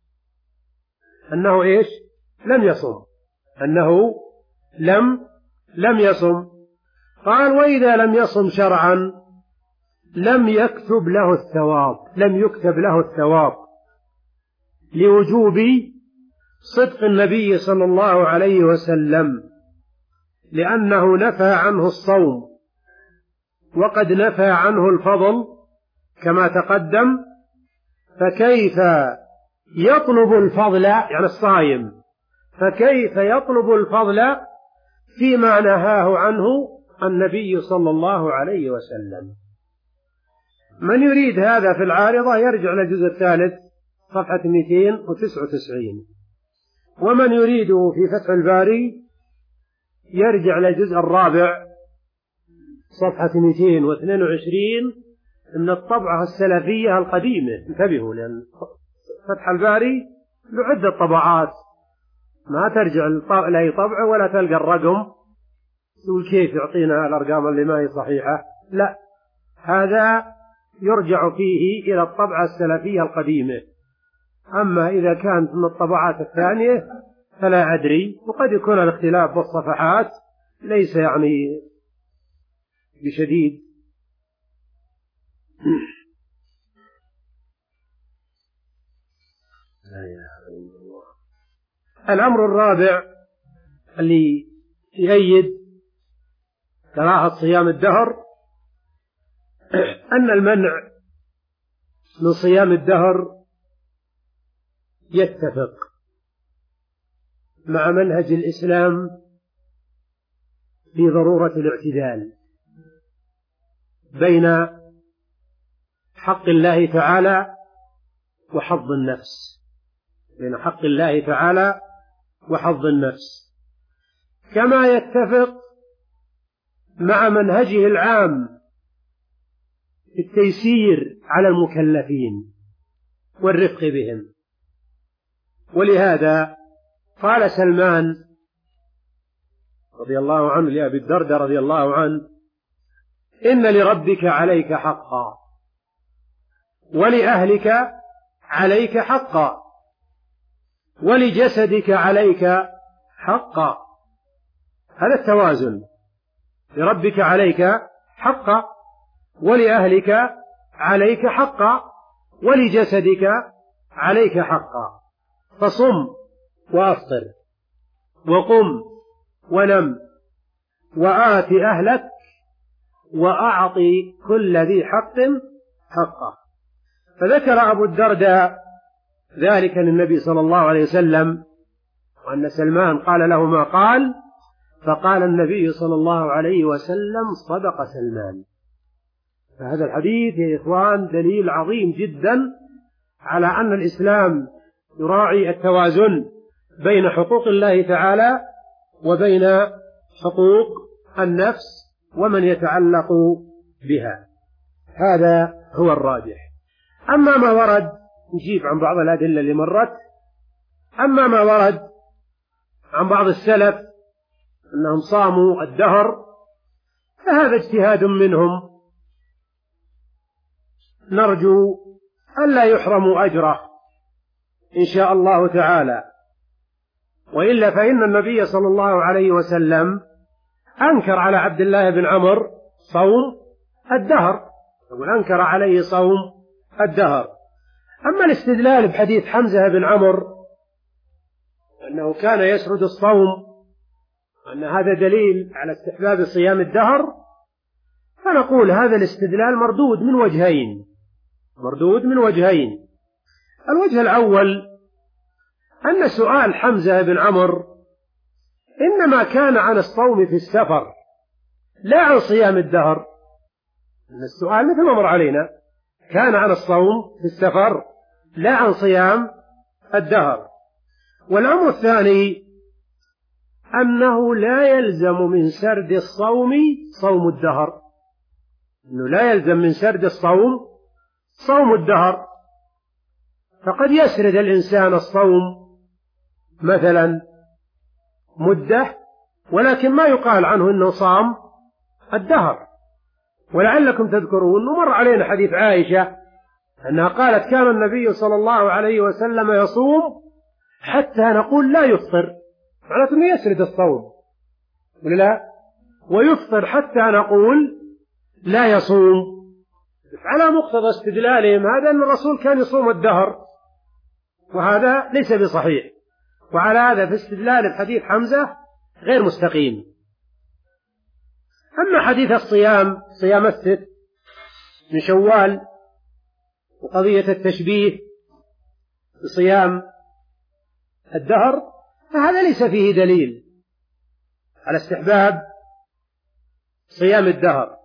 [SPEAKER 1] أنه إيش؟ لم يصم، أنه لم لم يصم. قال: وإذا لم يصم شرعا لم يكتب له الثواب، لم يكتب له الثواب، لوجوب صدق النبي صلى الله عليه وسلم، لأنه نفى عنه الصوم وقد نفى عنه الفضل كما تقدم، فكيف يطلب الفضل، يعني الصائم، فكيف يطلب الفضل فيما نهاه عنه النبي صلى الله عليه وسلم؟ من يريد هذا في العارضة يرجع للجزء الثالث صفحة مئتين وتسعة وتسعين، ومن يريده في فتح الباري يرجع للجزء الرابع صفحة مئتين واثنين وعشرين من الطبعة السلفية القديمة. انتبهوا، لأن فتح الباري له عدة طبعات، ما ترجع لأي طبعة ولا تلقى الرقم تقول كيف يعطينا الأرقام اللي ما هي صحيحة. لا، هذا يرجع فيه إلى الطبعة السلفية القديمة. أما إذا كانت من الطبعات الثانية فلا أدري، وقد يكون الاختلاف بالصفحات ليس يعني بشديد. الأمر الرابع اللي يؤيد كراهة صيام الدهر أن المنع من صيام الدهر يتفق مع منهج الإسلام في ضرورة الاعتدال بين حق الله تعالى وحظ النفس، بين حق الله تعالى وحظ النفس، كما يتفق مع منهجه العام في التيسير على المكلفين والرفق بهم. ولهذا قال سلمان رضي الله عنه لأبي الدرداء رضي الله عنه: إن لربك عليك حقا، ولأهلك عليك حقا، ولجسدك عليك حقا. هذا التوازن، لربك عليك حقا، ولأهلك عليك حقا، ولجسدك عليك حقا. فصم وأفطر، وقم ونم، وآت أهلك، وأعطي كل ذي حق حقه. فذكر أبو الدرداء ذلك للنبي صلى الله عليه وسلم، وأن سلمان قال له ما قال، فقال النبي صلى الله عليه وسلم: صدق سلمان. فهذا الحديث يا إخوان دليل عظيم جدا على أن الإسلام يراعي التوازن بين حقوق الله تعالى وبين حقوق النفس ومن يتعلق بها. هذا هو الراجح. أما ما ورد، نجيب عن بعض الأدلة اللي مرت، أما ما ورد عن بعض السلف أنهم صاموا الدهر فهذا اجتهاد منهم، نرجو ألا يحرموا أجره إن شاء الله تعالى. وإلا فإن النبي صلى الله عليه وسلم أنكر على عبد الله بن عمرو صوم الدهر، وأنكر عليه صوم الدهر. أما الاستدلال بحديث حمزة بن عمرو أنه كان يسرد الصوم، أن هذا دليل على استحباب صيام الدهر، فنقول هذا الاستدلال مردود من وجهين، مردود من وجهين. الوجه الأول أن سؤال حمزة بن عمرو إنما كان عن الصوم في السفر لا عن صيام الدهر. أن السؤال مثل ما مر علينا كان عن الصوم في السفر لا عن صيام الدهر. والأمر الثاني أنه لا يلزم من سرد الصوم صوم الدهر، أنه لا يلزم من سرد الصوم صوم الدهر. فقد يسرد الإنسان الصوم مثلا مدة، ولكن ما يقال عنه أنه صام الدهر. ولعلكم تذكرون أنه مر علينا حديث عائشة أنها قالت كان النبي صلى الله عليه وسلم يصوم حتى نقول لا يفطر، معناته أنه يسرد الصوم ولا لا؟ ويفطر حتى نقول لا يصوم. على مقتضى استدلالهم هذا أن الرسول كان يصوم الدهر، وهذا ليس بصحيح. وعلى هذا في استدلال الحديث حمزة غير مستقيم. أما حديث الصيام صيام الست من شوال وقضية التشبيه بصيام الدهر فهذا ليس فيه دليل على استحباب صيام الدهر،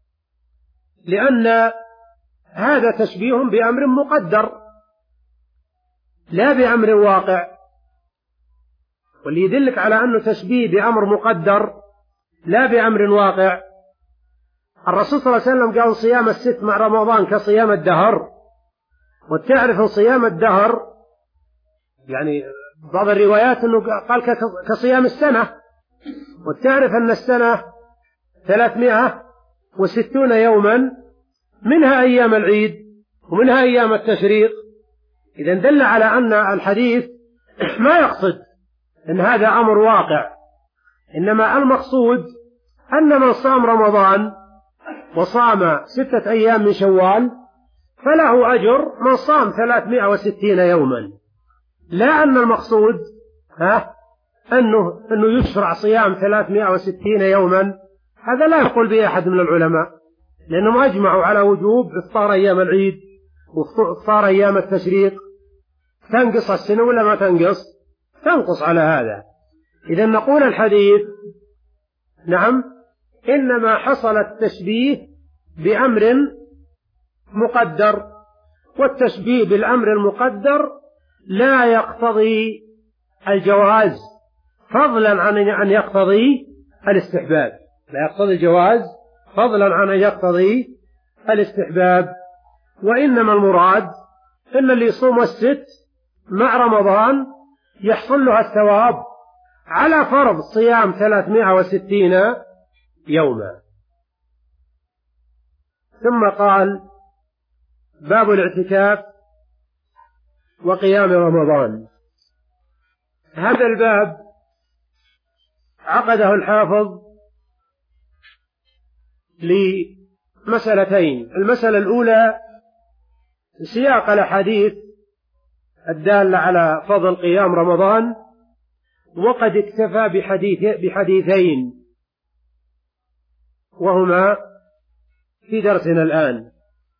[SPEAKER 1] لأن هذا تشبيه بأمر مقدر لا بأمر واقع. واللي يدلك على أنه تشبيه بأمر مقدر لا بأمر واقع، الرسول صلى الله عليه وسلم قال صيام الست مع رمضان كصيام الدهر. وتعرف صيام الدهر يعني بعض الروايات أنه قال كصيام السنة، وتعرف أن السنة ثلاثمائة وستون يوما، منها أيام العيد ومنها أيام التشريق. إذا دل على أن الحديث ما يقصد أن هذا أمر واقع، إنما المقصود أن من صام رمضان وصام ستة أيام من شوال فله أجر من صام ثلاثمائة وستين يوما، لا أن المقصود ها أنه, أنه يشرع صيام ثلاثمائة وستين يوما. هذا لا يقول به أحد من العلماء، لأنهم أجمعوا على وجوب إفطار أيام العيد وإفطار أيام التشريق. تنقص السنة ولا ما تنقص؟ تنقص على هذا. إذا نقول الحديث نعم إنما حصل التشبيه بأمر مقدر، والتشبيه بالأمر المقدر لا يقتضي الجواز فضلا عن أن يقتضي الاستحباب، لا يقتضي الجواز فضلا عن أن يقتضي الاستحباب. وإنما المراد إن اللي يصوم الست مع رمضان يحصل له الثواب على فرض صيام ثلاثمائة وستين يوما. ثم قال باب الاعتكاف وقيام رمضان. هذا الباب عقده الحافظ لمسألتين. المسألة الأولى سياق الأحاديث الدالة على فضل قيام رمضان، وقد اكتفى بحديث بحديثين وهما في درسنا الآن.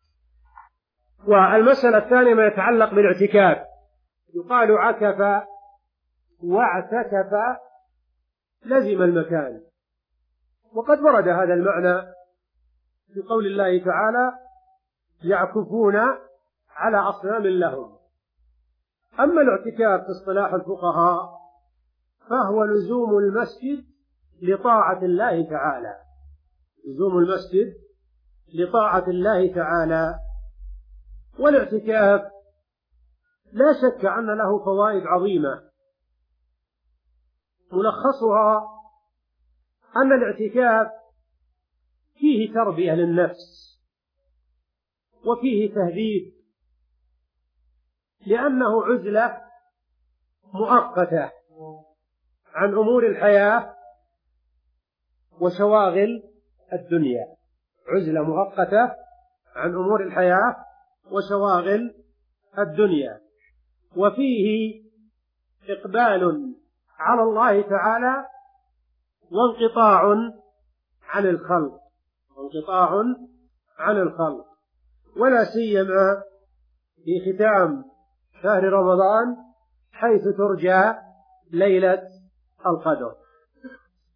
[SPEAKER 1] والمسألة الثانية ما يتعلق بالاعتكاف، يقال عكف واعتكف لزم المكان، وقد ورد هذا المعنى في قول الله تعالى يعكفون على أصنام لهم. أما الاعتكاف في اصطلاح الفقهاء فهو لزوم المسجد لطاعة الله تعالى، لزوم المسجد لطاعة الله تعالى. والاعتكاف لا شك أن له فوائد عظيمة، ملخصها أن الاعتكاف فيه تربية للنفس وفيه تهذيب، لأنه عزلة مؤقتة عن أمور الحياة وشواغل الدنيا، عزلة مؤقتة عن أمور الحياة وشواغل الدنيا، وفيه إقبال على الله تعالى وانقطاع عن الخلق، وانقطاع عن الخلق، ولا سيما في ختام شهر رمضان حيث ترجى ليلة القدر.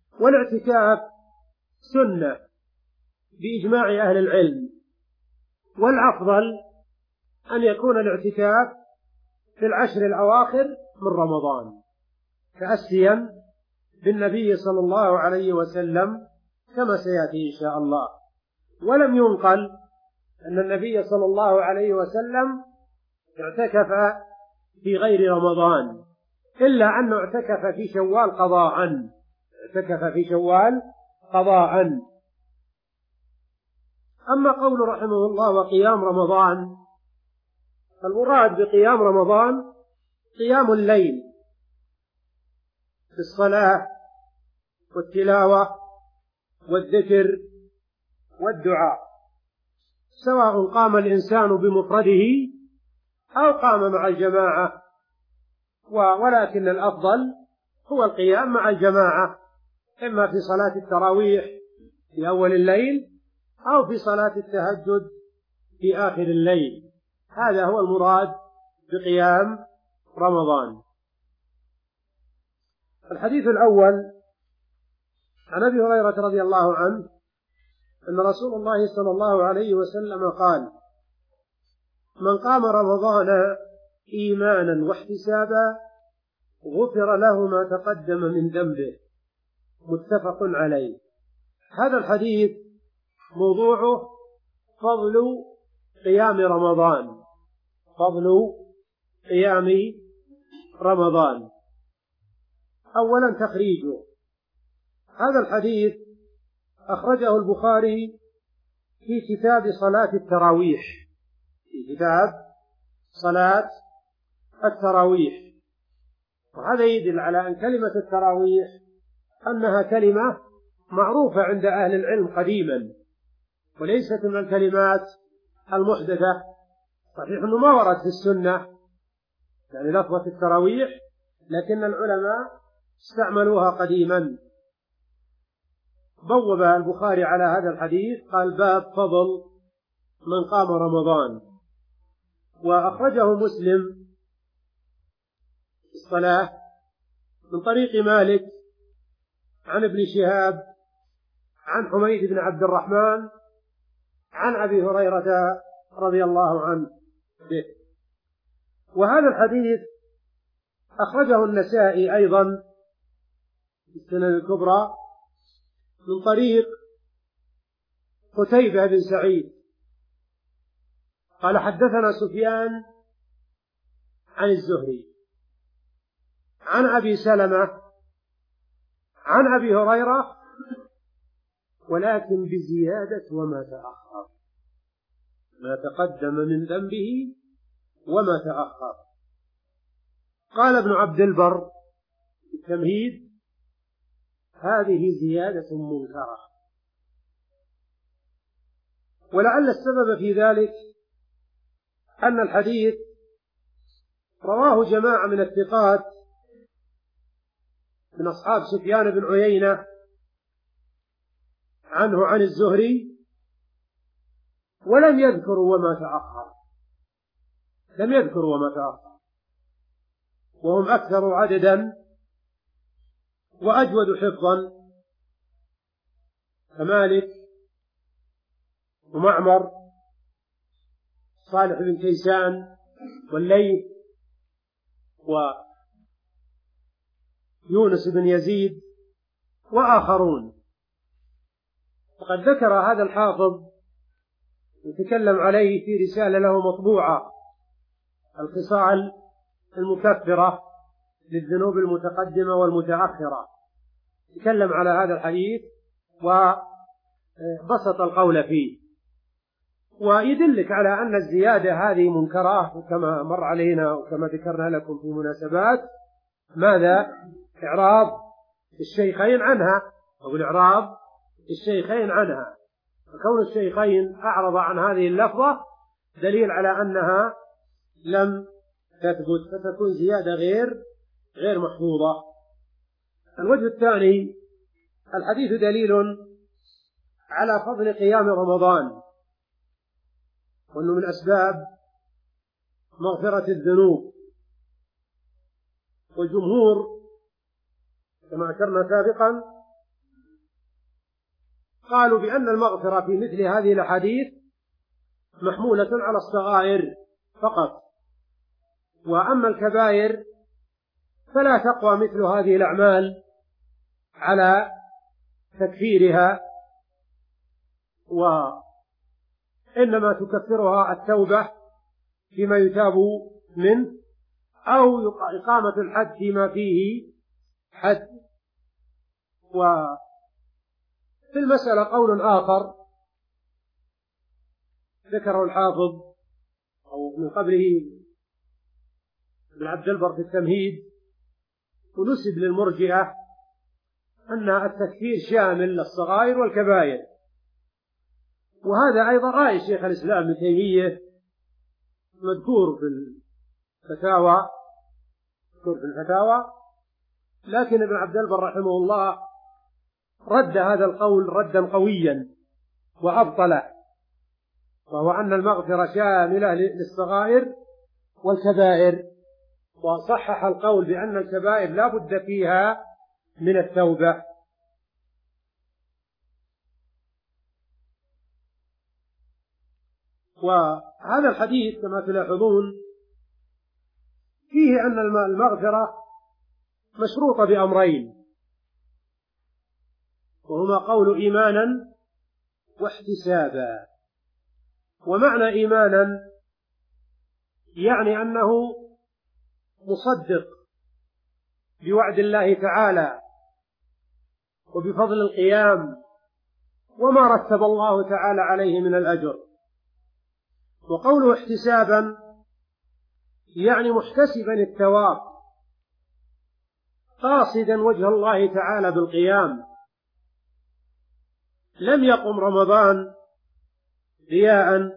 [SPEAKER 1] والاعتكاف سنة بإجماع أهل العلم، والأفضل أن يكون الاعتكاف في العشر الأواخر من رمضان تأسيا بالنبي صلى الله عليه وسلم كما سيأتي إن شاء الله. ولم ينقل أن النبي صلى الله عليه وسلم اعتكف في غير رمضان، إلا أنه اعتكف في شوال قضاء، اعتكف في شوال قضاء. أما قول رحمه الله وقيام رمضان، المراد بقيام رمضان قيام الليل في الصلاة والتلاوة والذكر والدعاء، سواء قام الإنسان بمفرده أو قام مع الجماعة، ولكن الأفضل هو القيام مع الجماعة، إما في صلاة التراويح في أول الليل أو في صلاة التهجد في آخر الليل. هذا هو المراد بقيام رمضان. الحديث الأول عن أبي هريرة رضي الله عنه أن رسول الله صلى الله عليه وسلم قال: من قام رمضان إيمانا واحتسابا غفر له ما تقدم من ذنبه، متفق عليه. هذا الحديث موضوعه فضل قيام رمضان، فضل قيام رمضان. أولا تخريجه، هذا الحديث أخرجه البخاري في كتاب صلاة التراويح، في كتاب صلاة التراويح. وهذا يدل على أن كلمة التراويح أنها كلمة معروفة عند أهل العلم قديما، وليست من الكلمات المحدثة. صحيح أنه ما ورد في السنة يعني لفظة التراويح، لكن العلماء استعملوها قديما. بوب البخاري على هذا الحديث قال: باب فضل من قام رمضان. وأخرجه مسلم الصلاة من طريق مالك عن ابن شهاب عن حميد بن عبد الرحمن عن أبي هريرة رضي الله عنه به. وهذا الحديث أخرجه النسائي أيضا في السنن الكبرى من طريق قتيبة بن سعيد قال: حدثنا سفيان عن الزهري عن أبي سلمة عن أبي هريرة ولكن بزيادة وما تأخر، ما تقدم من ذنبه وما تأخر. قال ابن عبد البر في التمهيد: هذه زيادة منكرة. ولعل السبب في ذلك أن الحديث رواه جماعة من الثقات من أصحاب سفيان بن عيينة عنه عن الزهري، ولم يذكروا وما تأخر، لم يذكروا وما تأخر، وهم أكثر عددا وأجود حفظا كمالك ومعمر صالح بن كيسان والليث ويونس بن يزيد وآخرون. وقد ذكر هذا الحافظ يتكلم عليه في رسالة له مطبوعة: الخصال المكفرة للذنوب المتقدمة والمتأخرة، تكلم على هذا الحديث وبسط القول فيه، ويدلك على أن الزيادة هذه منكرة، وكما مر علينا وكما ذكرنا لكم في مناسبات ماذا؟ إعراض الشيخين عنها، أو الإعراض الشيخين عنها. فكون الشيخين أعرض عن هذه اللفظة دليل على أنها لم تثبت، فتكون زيادة غير غير محفوظة. الوجه الثاني: الحديث دليل على فضل قيام رمضان، وأنه من أسباب مغفرة الذنوب. والجمهور كما ذكرنا سابقا قالوا بأن المغفرة في مثل هذه الأحاديث محمولة على الصغائر فقط، وأما الكبائر فلا تقوى مثل هذه الأعمال على تكفيرها، وإنما تكفرها التوبة فيما يتاب منه أو إقامة الحد فيما فيه حد. وفي المسألة قول آخر ذكره الحافظ أو من قبله ابن عبد البر في التمهيد، ونسب للمرجئة أن التكفير شامل للصغائر والكبائر، وهذا أيضا رأي شيخ الإسلام ابن تيمية مذكور في الفتاوى مذكور في الفتاوى لكن ابن عبد البر رحمه الله رد هذا القول ردا قويا وأبطله، وهو أن المغفرة شاملة للصغائر والكبائر، وصحح القول بأن الكبائر لا بد فيها من التوبة. وهذا الحديث كما تلاحظون فيه أن المغفرة مشروطة بأمرين، وهما قول إيمانا واحتسابا. ومعنى إيمانا يعني أنه مصدق بوعد الله تعالى وبفضل القيام وما رتب الله تعالى عليه من الأجر. وقوله احتسابا يعني محتسبا الثواب قاصدا وجه الله تعالى بالقيام، لم يقم رمضان رياء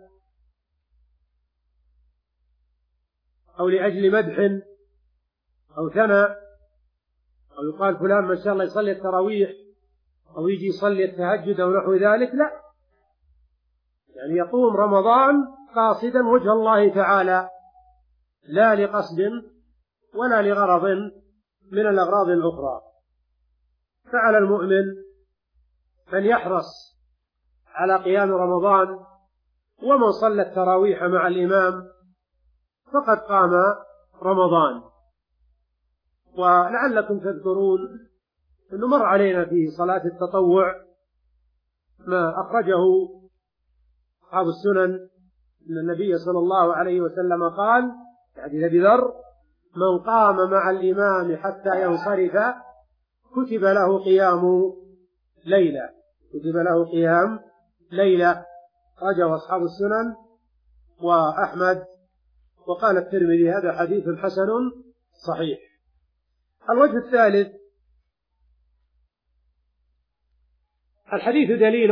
[SPEAKER 1] أو لأجل مدح أو ثناء أو يقال فلان ما شاء الله يصلي التراويح أو يجي يصلي التهجد أو نحو ذلك، لا، يعني يقوم رمضان قاصدا وجه الله تعالى لا لقصد ولا لغرض من الأغراض الأخرى. فعلى المؤمن أن يحرص على قيام رمضان، ومن صلى التراويح مع الإمام فقد قام رمضان. ولعلكم تذكرون أنه مر علينا في صلاة التطوع ما أخرجه أصحاب السنن أن النبي صلى الله عليه وسلم قال في حديث أبي ذر: من قام مع الإمام حتى ينصرف كتب له قيام ليلة كتب له قيام ليلة أخرجه أصحاب السنن وأحمد، وقال الترمذي هذا حديث حسن صحيح. الوجه الثالث: الحديث دليل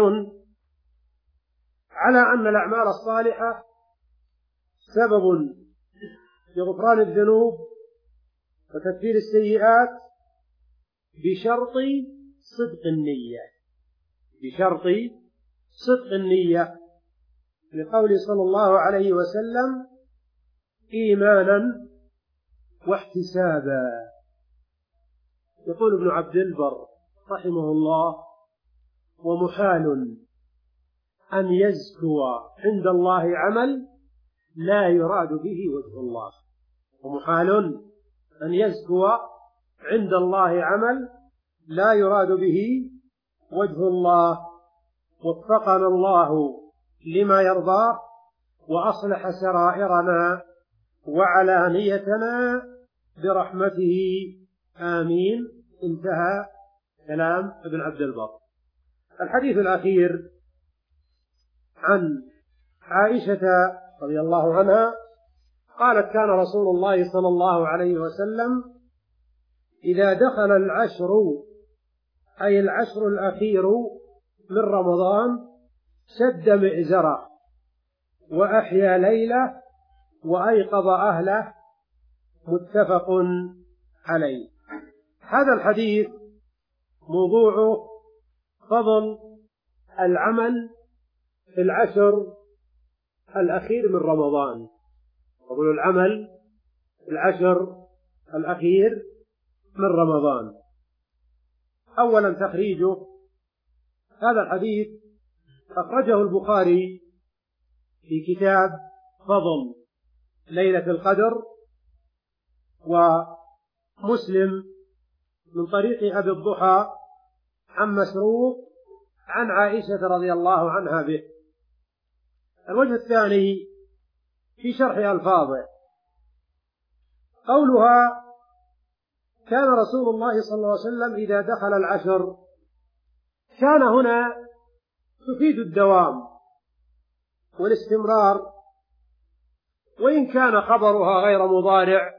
[SPEAKER 1] على أن الأعمال الصالحة سبب لغفران الذنوب وتكفير السيئات بشرط صدق النية بشرط صدق النية لقول صلى الله عليه وسلم: إيمانا واحتسابا. يقول ابن عبد البر رحمه الله: ومحال أن يزكو عند الله عمل لا يراد به وجه الله ومحال أن يزكو عند الله عمل لا يراد به وجه الله. وفقنا الله لما يرضاه وأصلح سرائرنا وعلانيتنا برحمته آمين. انتهى كلام ابن عبد البر. الحديث الأخير عن عائشة رضي الله عنها قالت: كان رسول الله صلى الله عليه وسلم إذا دخل العشر أي العشر الأخير من رمضان شد مئزره وأحيا ليله وأيقظ أهله. متفق عليه. هذا الحديث موضوعه فضل العمل في العشر الأخير من رمضان فضل العمل في العشر الأخير من رمضان. أولا تخريجه: هذا الحديث أخرجه البخاري في كتاب فضل ليلة القدر، ومسلم من طريق أبي الضحى عن مسروق عن عائشة رضي الله عنها به. الوجه الثاني في شرح ألفاظه، قولها كان رسول الله صلى الله عليه وسلم إذا دخل العشر، كان هنا تفيد الدوام والاستمرار، وإن كان خبرها غير مضارع،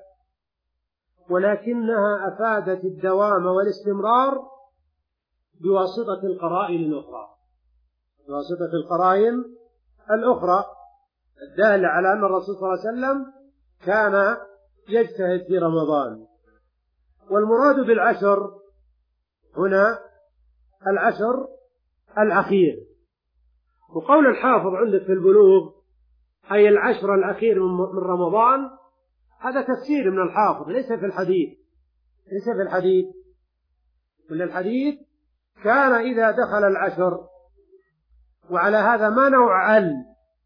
[SPEAKER 1] ولكنها أفادت الدوام والاستمرار بواسطة القرائن الأخرى بواسطة القرائن الأخرى الدالة على أن الرسول صلى الله عليه وسلم كان يجتهد في رمضان. والمراد بالعشر هنا العشر الأخير، وقول الحافظ عندك في البلوغ أي العشر الأخير من رمضان، هذا تفسير من الحافظ ليس في الحديث ليس في الحديث من الحديث كان إذا دخل العشر. وعلى هذا ما نوع ال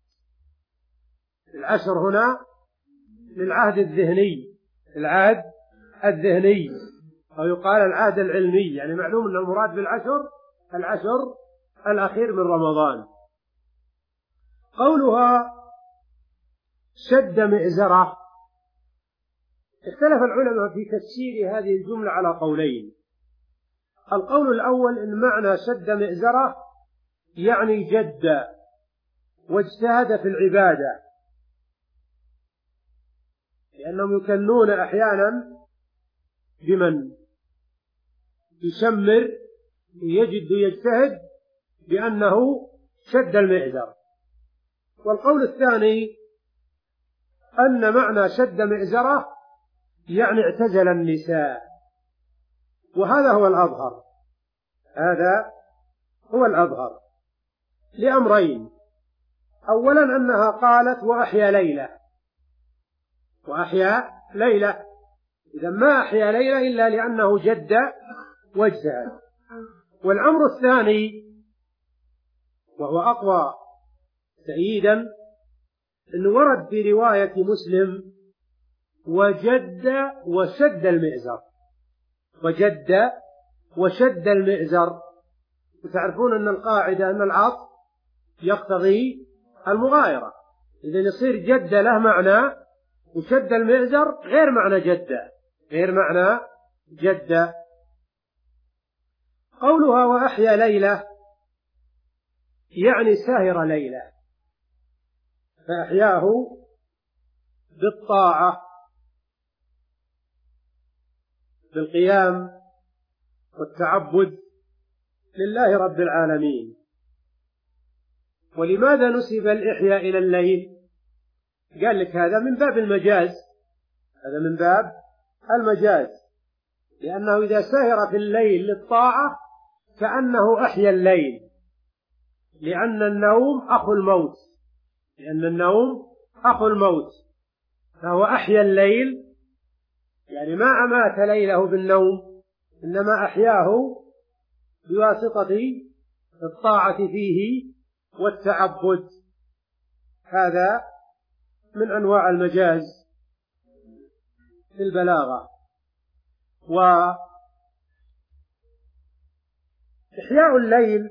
[SPEAKER 1] العشر هنا للعهد الذهني العهد الذهني أو يقال العهد العلمي، يعني معلوم أن المراد بالعشر العشر الأخير من رمضان. قولها شد مئزرة، اختلف العلماء في تفسير هذه الجملة على قولين. القول الأول إن معنى شد مئزرة يعني جد واجتهد في العبادة، لأنهم يكنون أحيانا بمن يشمر يجد يجتهد بأنه شد المئزر. والقول الثاني أن معنى شد مئزرة يعني اعتزل النساء، وهذا هو الأظهر هذا هو الأظهر لأمرين. أولا أنها قالت وأحيا ليلة وأحيا ليلة إذا ما أحيا ليلة إلا لأنه جد واجتهد. والأمر الثاني وهو أقوى تأييدا أنه ورد في رواية مسلم وجد وشد المئزر وجد وشد المئزر. وتعرفون أن القاعدة أن العطف يقتضي المغايرة، إذا يصير جد له معنى وشد المئزر غير معنى جد غير معنى جد. قولها وأحيا ليلة يعني سهر ليلة، فأحياه بالطاعة بالقيام والتعبد لله رب العالمين. ولماذا نسب الإحياء إلى الليل؟ قال لك هذا من باب المجاز هذا من باب المجاز لأنه إذا سهر في الليل للطاعة كأنه أحيا الليل، لأن النوم أخو الموت لأن النوم أخو الموت فهو أحيا الليل، يعني ما أمات ليله بالنوم إنما أحياه بواسطة الطاعة فيه والتعبد. هذا من أنواع المجاز في البلاغة. وإحياء الليل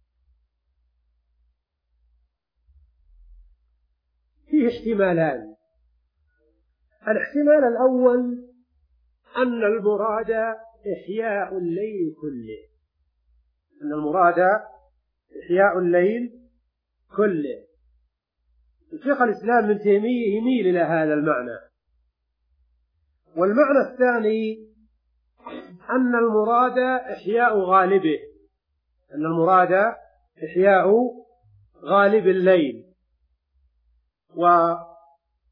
[SPEAKER 1] فيه احتمالان. الاحتمال الأول أن المراد إحياء الليل كله أن المراد إحياء الليل كله. الشيخ الإسلام ابن تيمية يميل إلى هذا المعنى. والمعنى الثاني أن المراد إحياء غالبه أن المراد إحياء غالب الليل. والحافظ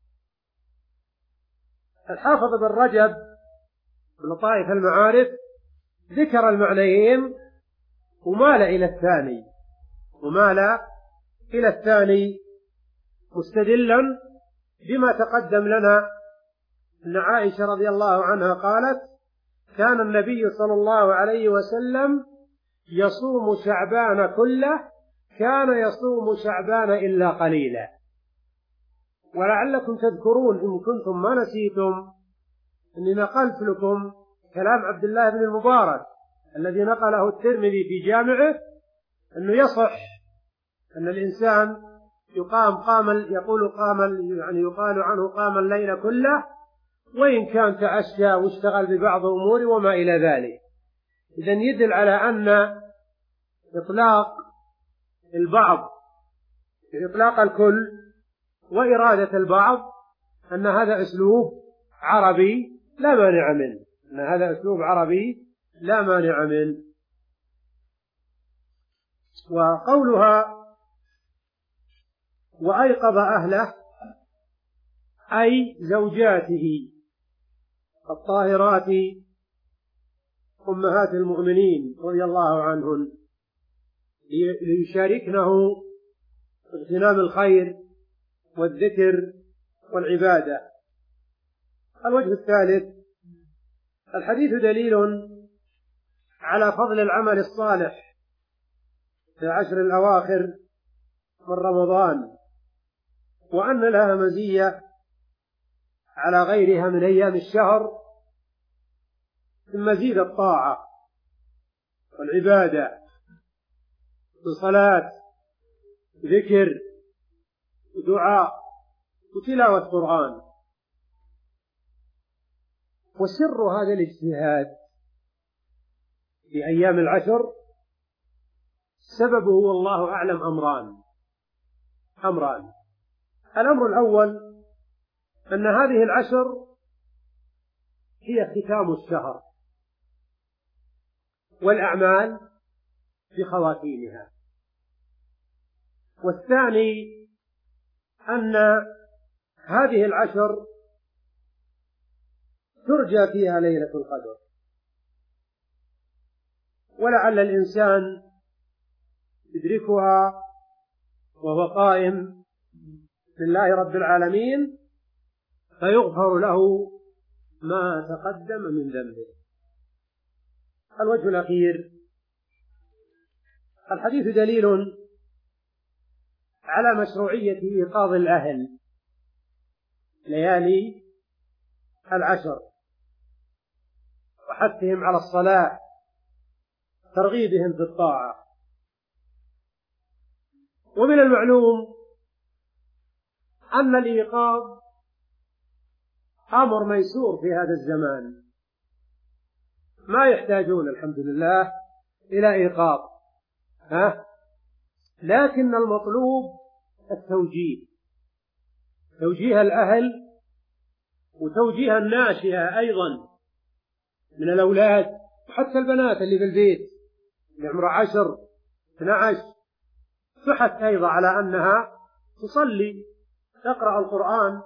[SPEAKER 1] ابن رجب من لطائف المعارف ذكر المعنيين ومال إلى الثاني ومال إلى الثاني مستدلا بما تقدم لنا أن عائشة رضي الله عنها قالت كان النبي صلى الله عليه وسلم يصوم شعبان كله كان يصوم شعبان إلا قليلا ولعلكم تذكرون إن كنتم ما نسيتم أني نقلت لكم كلام عبد الله بن المبارك الذي نقله الترمذي في جامعه، أنه يصح أن الإنسان يقام قام يقول قام يعني يقال عنه قام الليل كله، وإن كان تعشى واشتغل ببعض أموره وما إلى ذلك. إذن يدل على أن إطلاق البعض إطلاق الكل وإرادة البعض أن هذا أسلوب عربي لا مانع منه، أن هذا أسلوب عربي لا مانع منه. وقولها وأيقظ أهله أي زوجاته الطاهرات أمهات المؤمنين رضي الله عنهن ليشاركنه اغتنام الخير والذكر والعبادة. الوجه الثالث: الحديث دليل على فضل العمل الصالح في العشر الأواخر من رمضان، وأن لها مزية على غيرها من أيام الشهر من مزيد الطاعة والعبادة بصلاة ذكر ودعاء وتلاوة قرآن. وسر هذا الاجتهاد في أيام العشر سببه والله أعلم أمران أمران الأمر الأول أن هذه العشر هي ختام الشهر والأعمال في خواتيمها، والثاني أن هذه العشر ترجى فيها ليلة القدر، ولعل الإنسان يدركها وهو قائم لله رب العالمين فيغفر له ما تقدم من ذنبه. الوجه الأخير: الحديث دليل على مشروعية إيقاظ الأهل ليالي العشر وحثهم على الصلاة، ترغيبهم في الطاعة. ومن المعلوم أن الإيقاظ أمر ميسور في هذا الزمان، ما يحتاجون الحمد لله إلى إيقاظ، ها؟ لكن المطلوب التوجيه، توجيه الأهل وتوجيه الناشئة أيضا من الأولاد وحتى البنات اللي في البيت اللي عمره عشر اثنى عشر، تحث أيضا على أنها تصلي تقرأ القرآن.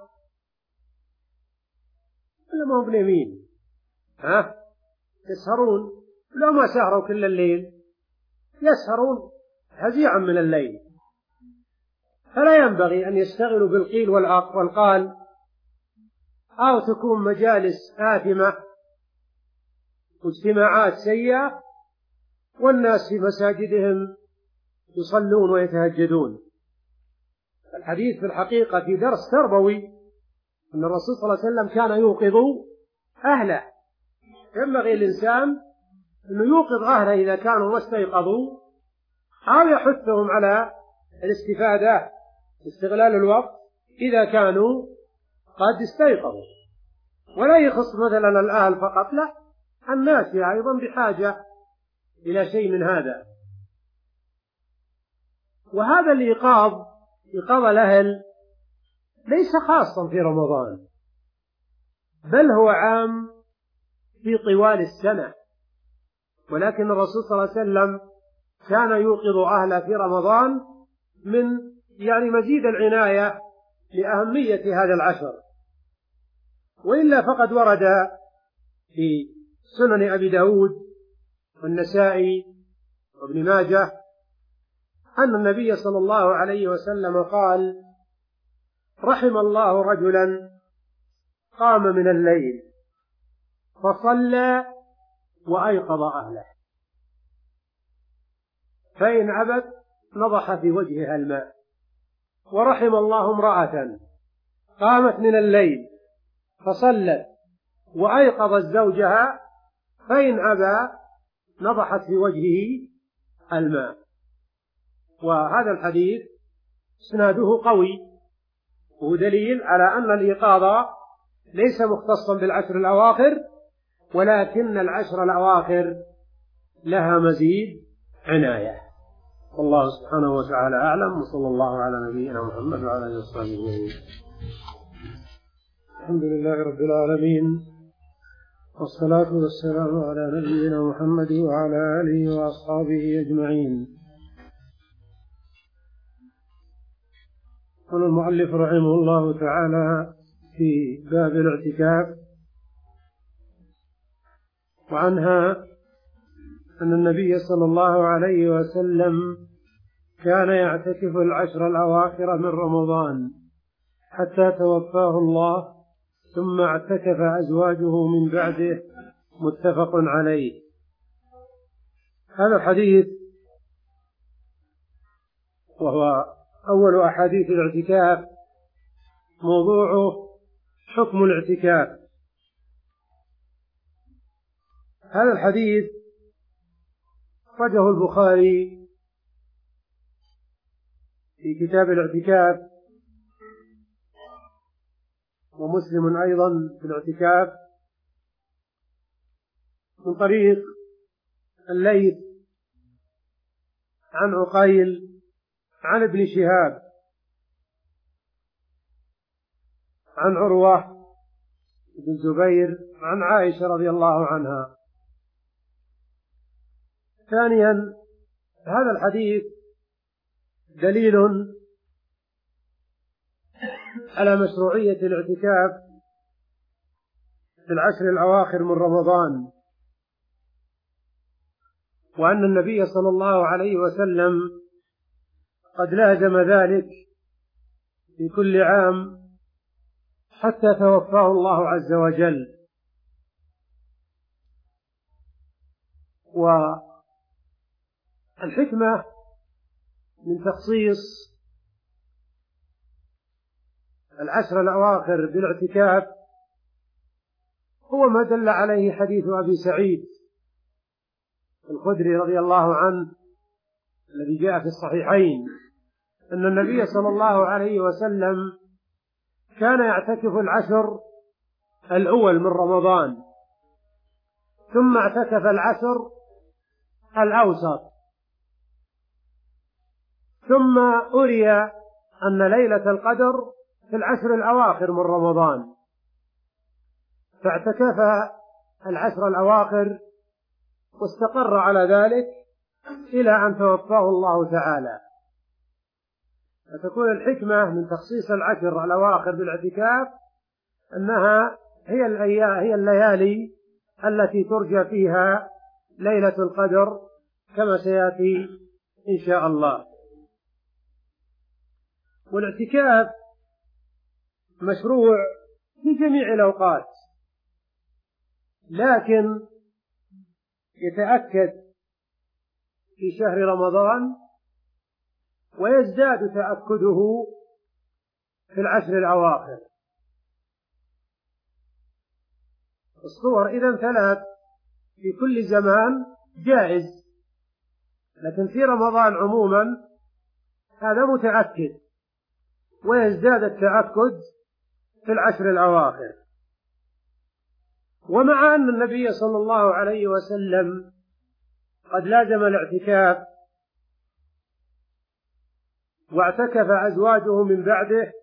[SPEAKER 1] إلا ما هم بنيمين، ها؟ يسهرون، لو ما سهروا كل الليل يسهرون هزيعا من الليل، فلا ينبغي أن يشتغلوا بالقيل والقال أو تكون مجالس آثمة واجتماعات سيئة والناس في مساجدهم يصلون ويتهجدون. الحديث في الحقيقة في درس تربوي أن الرسول صلى الله عليه وسلم كان يوقظ أهله، ينبغي الإنسان أنه يوقظ أهله إذا كانوا ما استيقظوا، أو يحثهم على الاستفادة استغلال الوقت إذا كانوا قد استيقظوا. ولا يخص مثلا الأهل فقط، لا، الناس أيضا بحاجة إلى شيء من هذا. وهذا الإيقاظ إيقاظ الأهل ليس خاصا في رمضان، بل هو عام في طوال السنة، ولكن الرسول صلى الله عليه وسلم كان يوقظ أهله في رمضان من يعني مزيد العناية لأهمية هذا العشر. وإلا فقد ورد في سنن أبي داود والنسائي وابن ماجه أن النبي صلى الله عليه وسلم قال: رحم الله رجلا قام من الليل فصلى وأيقظ أهله، فإن عبد نضح في وجهها الماء. ورحم الله امرأة قامت من الليل فصلت وأيقظت زوجها، فإن أبى نضحت في وجهه الماء. وهذا الحديث إسناده قوي، وهو دليل على أن الإيقاظ ليس مختصا بالعشر الأواخر، ولكن العشر الأواخر لها مزيد عناية. والله سبحانه وتعالى أعلم، وصلى الله على نبينا محمد وعلى آله وصحبه أجمعين. الحمد لله رب العالمين، والصلاة والسلام على نبينا محمد وعلى آله وأصحابه أجمعين. قال المؤلف رحمه الله تعالى في باب الاعتكاف: وعنها أن النبي صلى الله عليه وسلم كان يعتكف العشر الأواخر من رمضان حتى توفاه الله، ثم اعتكف أزواجه من بعده، متفق عليه. هذا الحديث وهو أول أحاديث الاعتكاف، موضوعه حكم الاعتكاف. هذا الحديث أخرجه البخاري في كتاب الاعتكاف، ومسلم أيضا في الاعتكاف، من طريق الليث عن عقيل عن ابن شهاب عن عروة بن الزبير عن عائشة رضي الله عنها. ثانيا، هذا الحديث دليل على مشروعية الاعتكاف في العشر الأواخر من رمضان، وأن النبي صلى الله عليه وسلم قد لازم ذلك في كل عام حتى توفاه الله عز وجل. والحكمة من تخصيص العشر الأواخر بالاعتكاف هو ما دل عليه حديث أبي سعيد الخدري رضي الله عنه الذي جاء في الصحيحين، أن النبي صلى الله عليه وسلم كان يعتكف العشر الأول من رمضان، ثم اعتكف العشر الأوسط، ثم أري أن ليلة القدر في العشر الأواخر من رمضان، فاعتكف العشر الأواخر واستقر على ذلك إلى أن توفاه الله تعالى. فتكون الحكمة من تخصيص العشر الأواخر بالاعتكاف أنها هي هي الليالي التي ترجى فيها ليلة القدر، كما سيأتي إن شاء الله. والاعتكاف مشروع في جميع الأوقات، لكن يتأكد في شهر رمضان ويزداد تأكده في العشر الأواخر. الصور إذن ثلاث في كل زمان جائز، لكن في رمضان عموما هذا متأكد، ويزداد التأكد في العشر الأواخر. ومع أن النبي صلى الله عليه وسلم قد لازم الاعتكاف واعتكف أزواجه من بعده،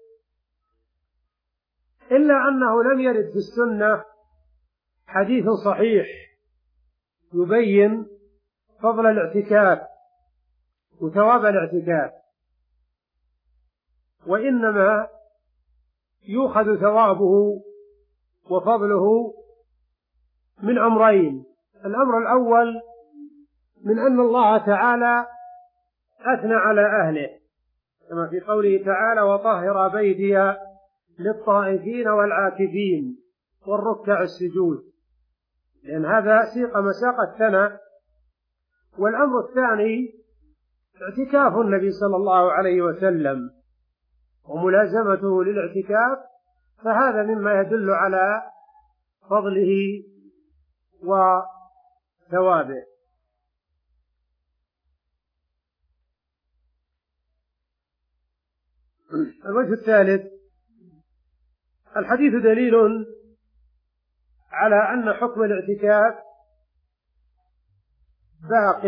[SPEAKER 1] إلا أنه لم يرد في السنة حديث صحيح يبين فضل الاعتكاف وثواب الاعتكاف، وإنما يؤخذ ثوابه وفضله من أمرين. الأمر الأول من أن الله تعالى أثنى على أهله، كما في قوله تعالى: وطهر بيتي للطائفين والعاكفين والركع السجود، لأن هذا سيق مساق الثناء. والأمر الثاني اعتكاف النبي صلى الله عليه وسلم وملازمته للاعتكاف فهذا مما يدل على فضله وثوابه. الوجه الثالث: الحديث دليل على أن حكم الاعتكاف باق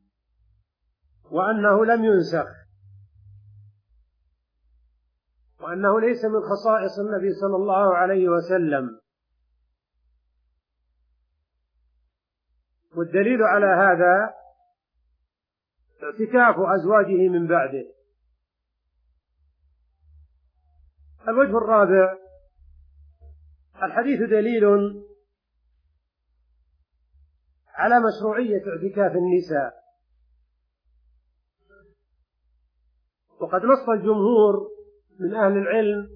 [SPEAKER 1] وأنه لم ينسخ، وأنه ليس من خصائص النبي صلى الله عليه وسلم. والدليل على هذا اعتكاف أزواجه من بعده. الوجه الرابع: الحديث دليل على مشروعية اعتكاف النساء، وقد نص الجمهور من أهل العلم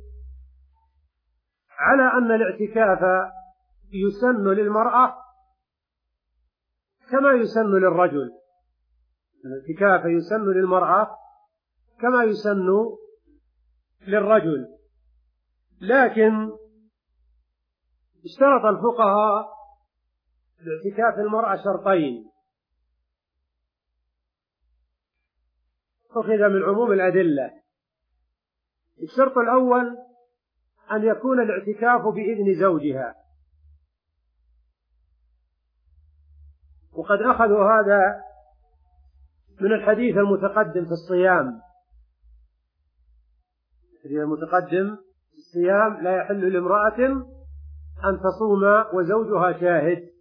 [SPEAKER 1] على أن الاعتكاف يسن للمرأة كما يسن للرجل. الاعتكاف يسن للمرأة كما يسن للرجل، لكن اشترط الفقهاء لاعتكاف المرأة شرطين أخذ من عموم الأدلة. الشرط الأول أن يكون الاعتكاف بإذن زوجها، وقد أخذوا هذا من الحديث المتقدم في الصيام. الحديث المتقدم في الصيام: لا يحل لامرأة أن تصوم وزوجها شاهد.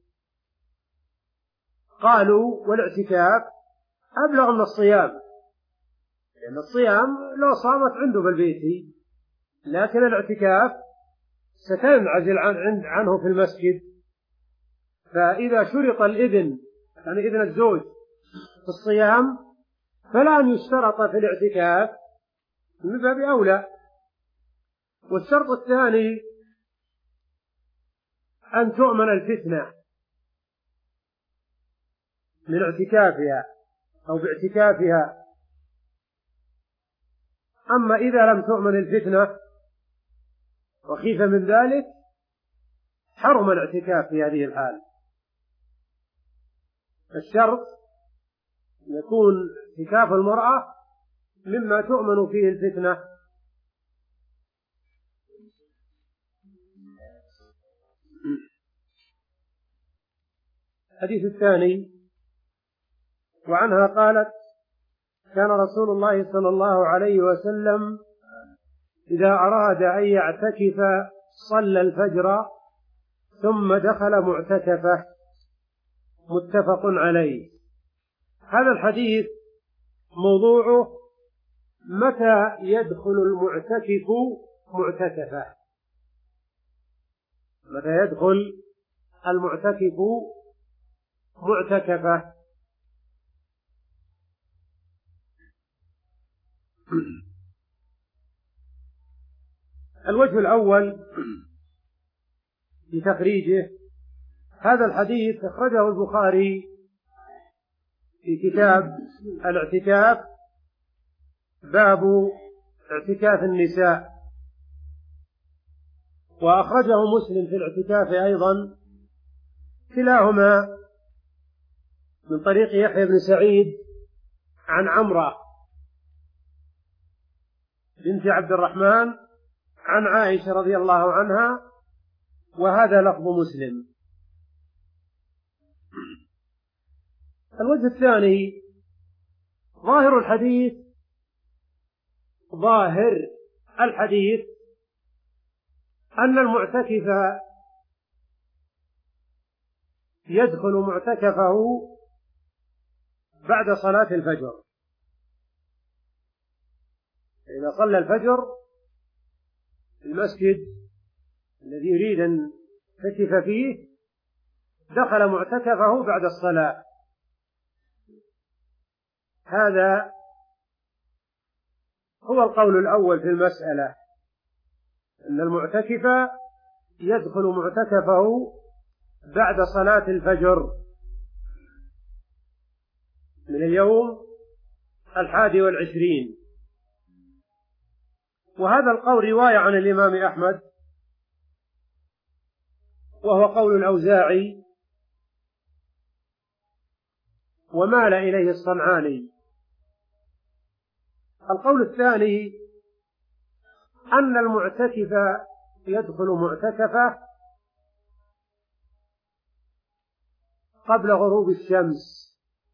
[SPEAKER 1] قالوا: والاعتكاف أبلغ من الصيام، لأن الصيام لو صامت عنده بالبيت، لكن الاعتكاف ستنعزل عن عنه في المسجد. فإذا شرط الإذن، يعني إذن الزوج في الصيام، فلا أن يشترط في الاعتكاف من باب أولى. والشرط الثاني أن تؤمن الفتنة من اعتكافها أو باعتكافها. أما إذا لم تؤمن الفتنة وخيف من ذلك حرم الاعتكاف في هذه الحال. الشرط يكون اعتكاف المرأة مما تؤمن فيه الفتنة. الحديث الثاني: وعنها قالت: كان رسول الله صلى الله عليه وسلم إذا أراد أن يعتكف صلى الفجر ثم دخل معتكفه. متفق عليه. هذا الحديث موضوعه متى يدخل المعتكف معتكفه، متى يدخل المعتكف معتكفه. الوجه الأول في تخريجه: هذا الحديث أخرجه البخاري في كتاب الاعتكاف، باب اعتكاف النساء، وأخرجه مسلم في الاعتكاف أيضا، كلاهما من طريق يحيى بن سعيد عن عمرة بنت عبد الرحمن عن عائشة رضي الله عنها، وهذا لفظ مسلم. الوجه الثاني: ظاهر الحديث ظاهر الحديث أن المعتكف يدخل معتكفه بعد صلاة الفجر. إذا صلى الفجر في المسجد الذي يريد أن يعتكف فيه دخل معتكفه بعد الصلاة. هذا هو القول الأول في المسألة، أن المعتكف يدخل معتكفه بعد صلاة الفجر من اليوم الحادي والعشرين. وهذا القول رواية عن الإمام أحمد وهو قول الأوزاعي ومال إليه الصنعاني. القول الثاني أن المعتكف يدخل معتكفه قبل غروب الشمس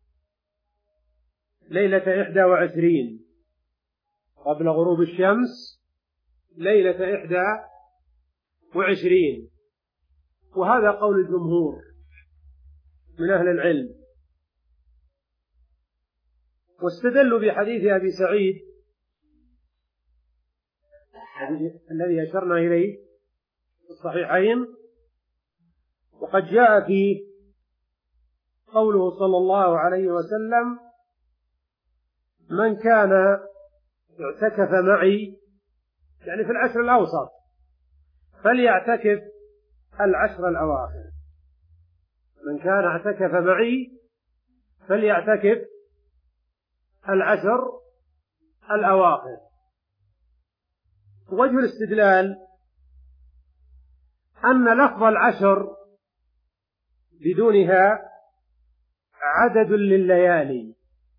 [SPEAKER 1] ليلة إحدى وعشرين، قبل غروب الشمس ليلة إحدى وعشرين، وهذا قول الجمهور من أهل العلم، واستدلوا بحديث أبي سعيد الذي أشرنا إليه في الصحيحين، وقد جاء فيه قوله صلى الله عليه وسلم: من كان اعتكف معي، يعني في العشر الأوسط، فليعتكف العشر الأواخر. من كان اعتكف معي فليعتكف العشر الأواخر. وجه الاستدلال أن لفظ العشر بدونها عدد لليالي،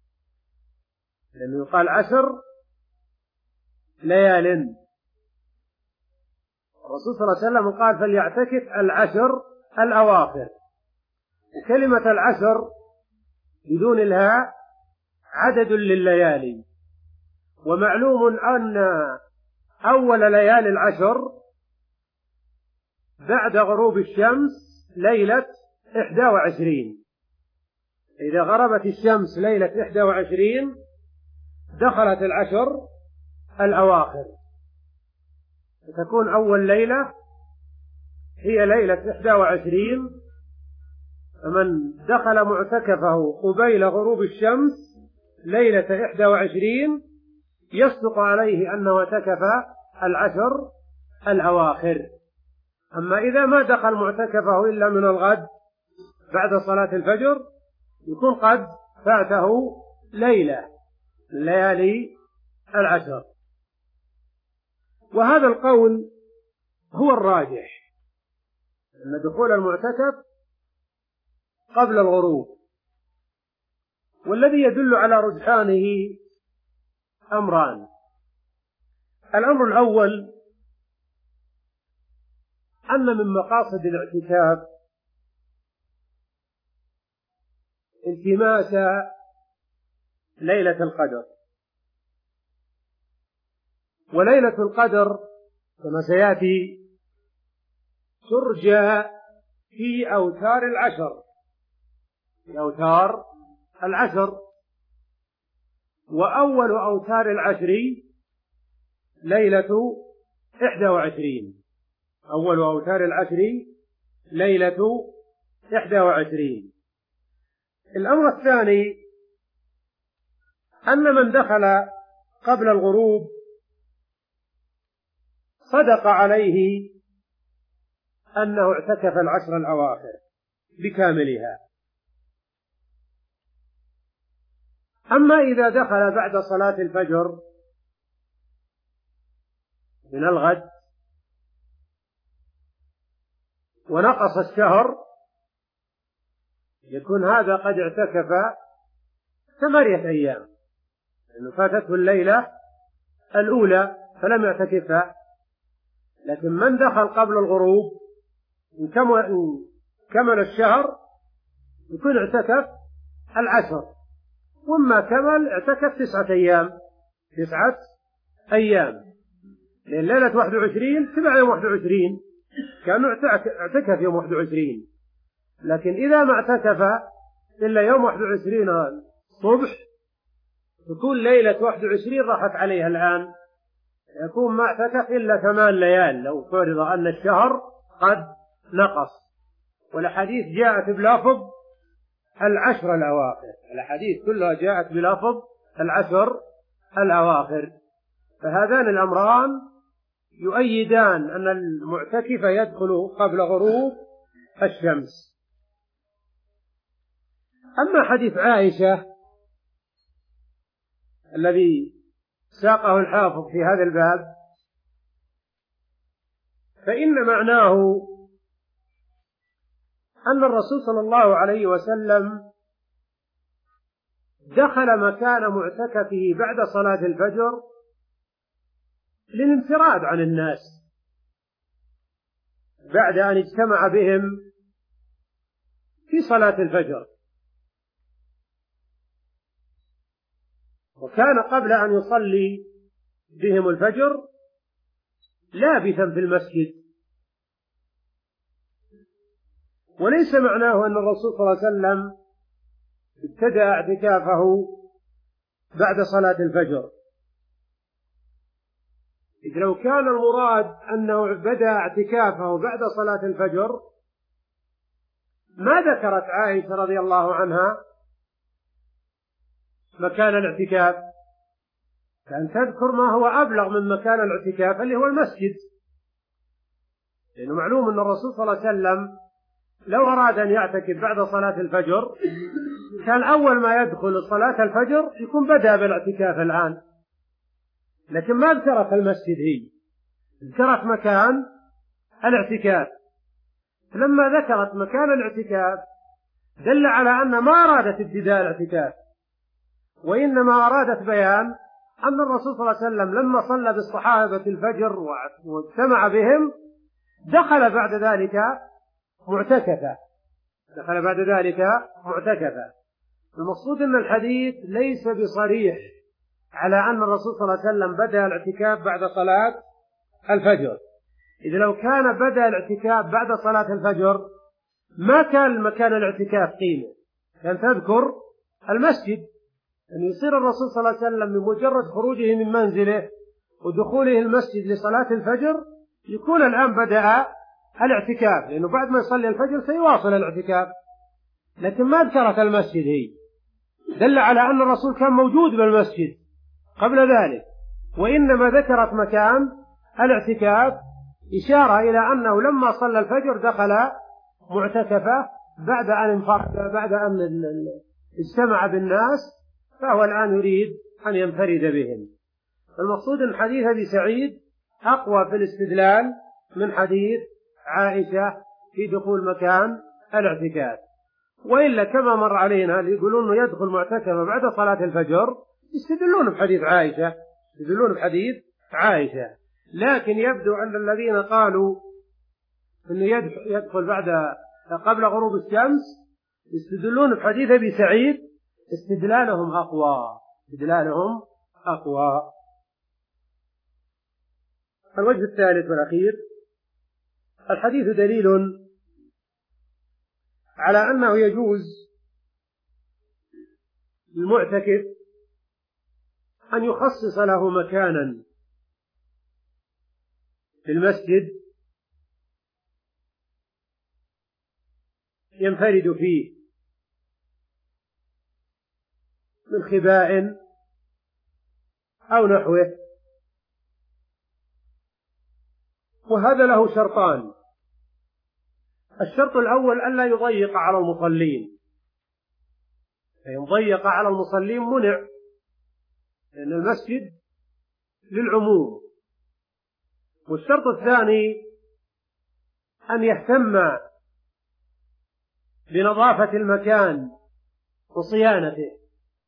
[SPEAKER 1] لأنه يقال عشر ليال. الرسول صلى الله عليه وسلم قال فليعتكف العشر الأواخر، وكلمة العشر بدون الهاء عدد لليالي، ومعلوم أن أول ليالي العشر بعد غروب الشمس ليلة إحدى وعشرين. إذا غربت الشمس ليلة إحدى وعشرين دخلت العشر الأواخر، فتكون أول ليلة هي ليلة إحدى وعشرين. فمن دخل معتكفه قبيل غروب الشمس ليلة إحدى وعشرين يصدق عليه أنه اعتكف العشر الأواخر. أما إذا ما دخل معتكفه إلا من الغد بعد صلاة الفجر يكون قد فاته ليلة من ليالي العشر. وهذا القول هو الراجح، أن دخول المعتكف قبل الغروب. والذي يدل على رجحانه أمران: الأمر الأول أن من مقاصد الاعتكاف التماس ليلة القدر، وليلة القدر كما سيأتي ترجى في أوتار العشر، في أوتار العشر، وأول أوتار العشر ليلة إحدى وعشرين، أول أوتار العشر ليلة إحدى وعشرين. الأمر الثاني أن من دخل قبل الغروب صدق عليه أنه اعتكف العشر الأواخر بكاملها. أما إذا دخل بعد صلاة الفجر من الغد ونقص الشهر يكون هذا قد اعتكف ثمانية أيام، لأنه فاتته الليلة الأولى فلم يعتكفها. لكن من دخل قبل الغروب إن كمل الشهر يكون اعتكف العشر، وما كمل اعتكف تسعة أيام تسعة أيام لأن ليلة واحد وعشرين تبع يوم واحد وعشرين، كانوا اعتكف يوم واحد وعشرين. لكن إذا ما اعتكف إلا يوم واحد وعشرين الصبح تكون ليلة واحد وعشرين راحت عليها الآن، يكون ما اعتكف إلا ثمان ليال لو فرض أن الشهر قد نقص. والحديث جاءت بلفظ العشر الأواخر، الحديث كلها جاءت بلفظ العشر الأواخر. فهذان الأمران يؤيدان أن المعتكف يدخل قبل غروب الشمس. أما حديث عائشة الذي ساقه الحافظ في هذا الباب فإن معناه أن الرسول صلى الله عليه وسلم دخل مكان معتكفه بعد صلاة الفجر للانفراد عن الناس بعد أن اجتمع بهم في صلاة الفجر، وكان قبل أن يصلي بهم الفجر لابثا في المسجد، وليس معناه أن الرسول صلى الله عليه وسلم ابتدأ اعتكافه بعد صلاة الفجر، إذ لو كان المراد أنه بدأ اعتكافه بعد صلاة الفجر ما ذكرت عائشة رضي الله عنها مكان الاعتكاف، كان تذكر ما هو أبلغ من مكان الاعتكاف اللي هو المسجد، لأنه معلوم أن الرسول صلى الله عليه وسلم لو أراد أن يعتكف بعد صلاة الفجر كان أول ما يدخل صلاة الفجر يكون بدأ بالاعتكاف الآن، لكن ما ذكرت المسجد، هي ذكرت مكان الاعتكاف. لما ذكرت مكان الاعتكاف دل على أن ما أرادت ابتداء الاعتكاف، وإنما أرادت بيان أن الرسول صلى الله عليه وسلم لما صلى بالصحابة الفجر واجتمع بهم دخل بعد ذلك معتكفا دخل بعد ذلك معتكفا. المقصود أن الحديث ليس بصريح على أن الرسول صلى الله عليه وسلم بدأ الاعتكاف بعد صلاة الفجر، إذا لو كان بدأ الاعتكاف بعد صلاة الفجر ما كان مكان الاعتكاف قيمة، كان تذكر المسجد، أن يصير الرسول صلى الله عليه وسلم بمجرد خروجه من منزله ودخوله المسجد لصلاة الفجر يكون الآن بدأ الاعتكاف، لأنه بعد ما يصلي الفجر سيواصل الاعتكاف، لكن ما ذكرت المسجد، هي دل على أن الرسول كان موجود بالمسجد قبل ذلك، وإنما ذكرت مكان الاعتكاف إشارة إلى أنه لما صلى الفجر دخل معتكفه بعد أن انفرد بعد أن اجتمع بالناس، فهو الآن يريد أن ينفرد بهم. المقصود أن حديث أبي سعيد أقوى في الاستدلال من حديث عائشة في دخول مكان الاعتكاف، وإلا كما مر علينا اللي يقولون أنه يدخل معتكفه بعد صلاة الفجر يستدلون بحديث عائشة يستدلون بحديث عائشة لكن يبدو أن الذين قالوا أنه يدخل بعد قبل غروب الشمس يستدلون بحديث أبي سعيد استدلالهم أقوى استدلالهم أقوى. الوجه الثالث والأخير، الحديث دليل على أنه يجوز للمعتكف أن يخصص له مكانا في المسجد ينفرد فيه من خباء أو نحوه، وهذا له شرطان. الشرط الأول ألا يضيق على المصلين، فإن ضيق على المصلين منع، لأن المسجد للعموم. والشرط الثاني أن يهتم بنظافة المكان وصيانته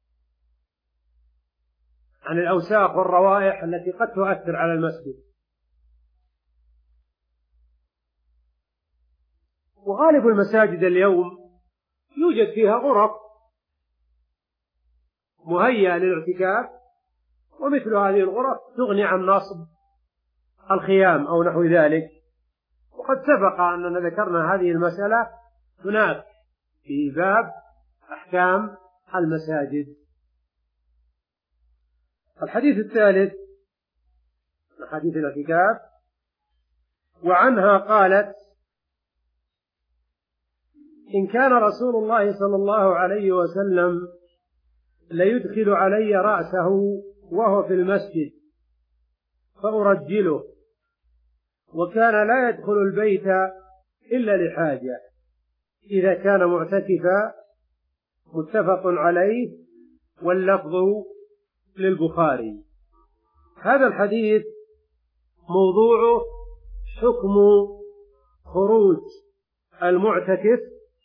[SPEAKER 1] عن الأوساخ والروائح التي قد تؤثر على المسجد. وغالب المساجد اليوم يوجد فيها غرف مهيئة للاعتكاف، ومثل هذه الغرف تغني عن نصب الخيام أو نحو ذلك، وقد سبق أننا ذكرنا هذه المسألة هناك في باب أحكام المساجد. الحديث الثالث من حديث الاعتكاف، وعنها قالت: إن كان رسول الله صلى الله عليه وسلم ليدخل علي رأسه وهو في المسجد فأرجله، وكان لا يدخل البيت إلا لحاجة إذا كان معتكفا. متفق عليه، واللفظ للبخاري. هذا الحديث موضوعه حكم خروج المعتكف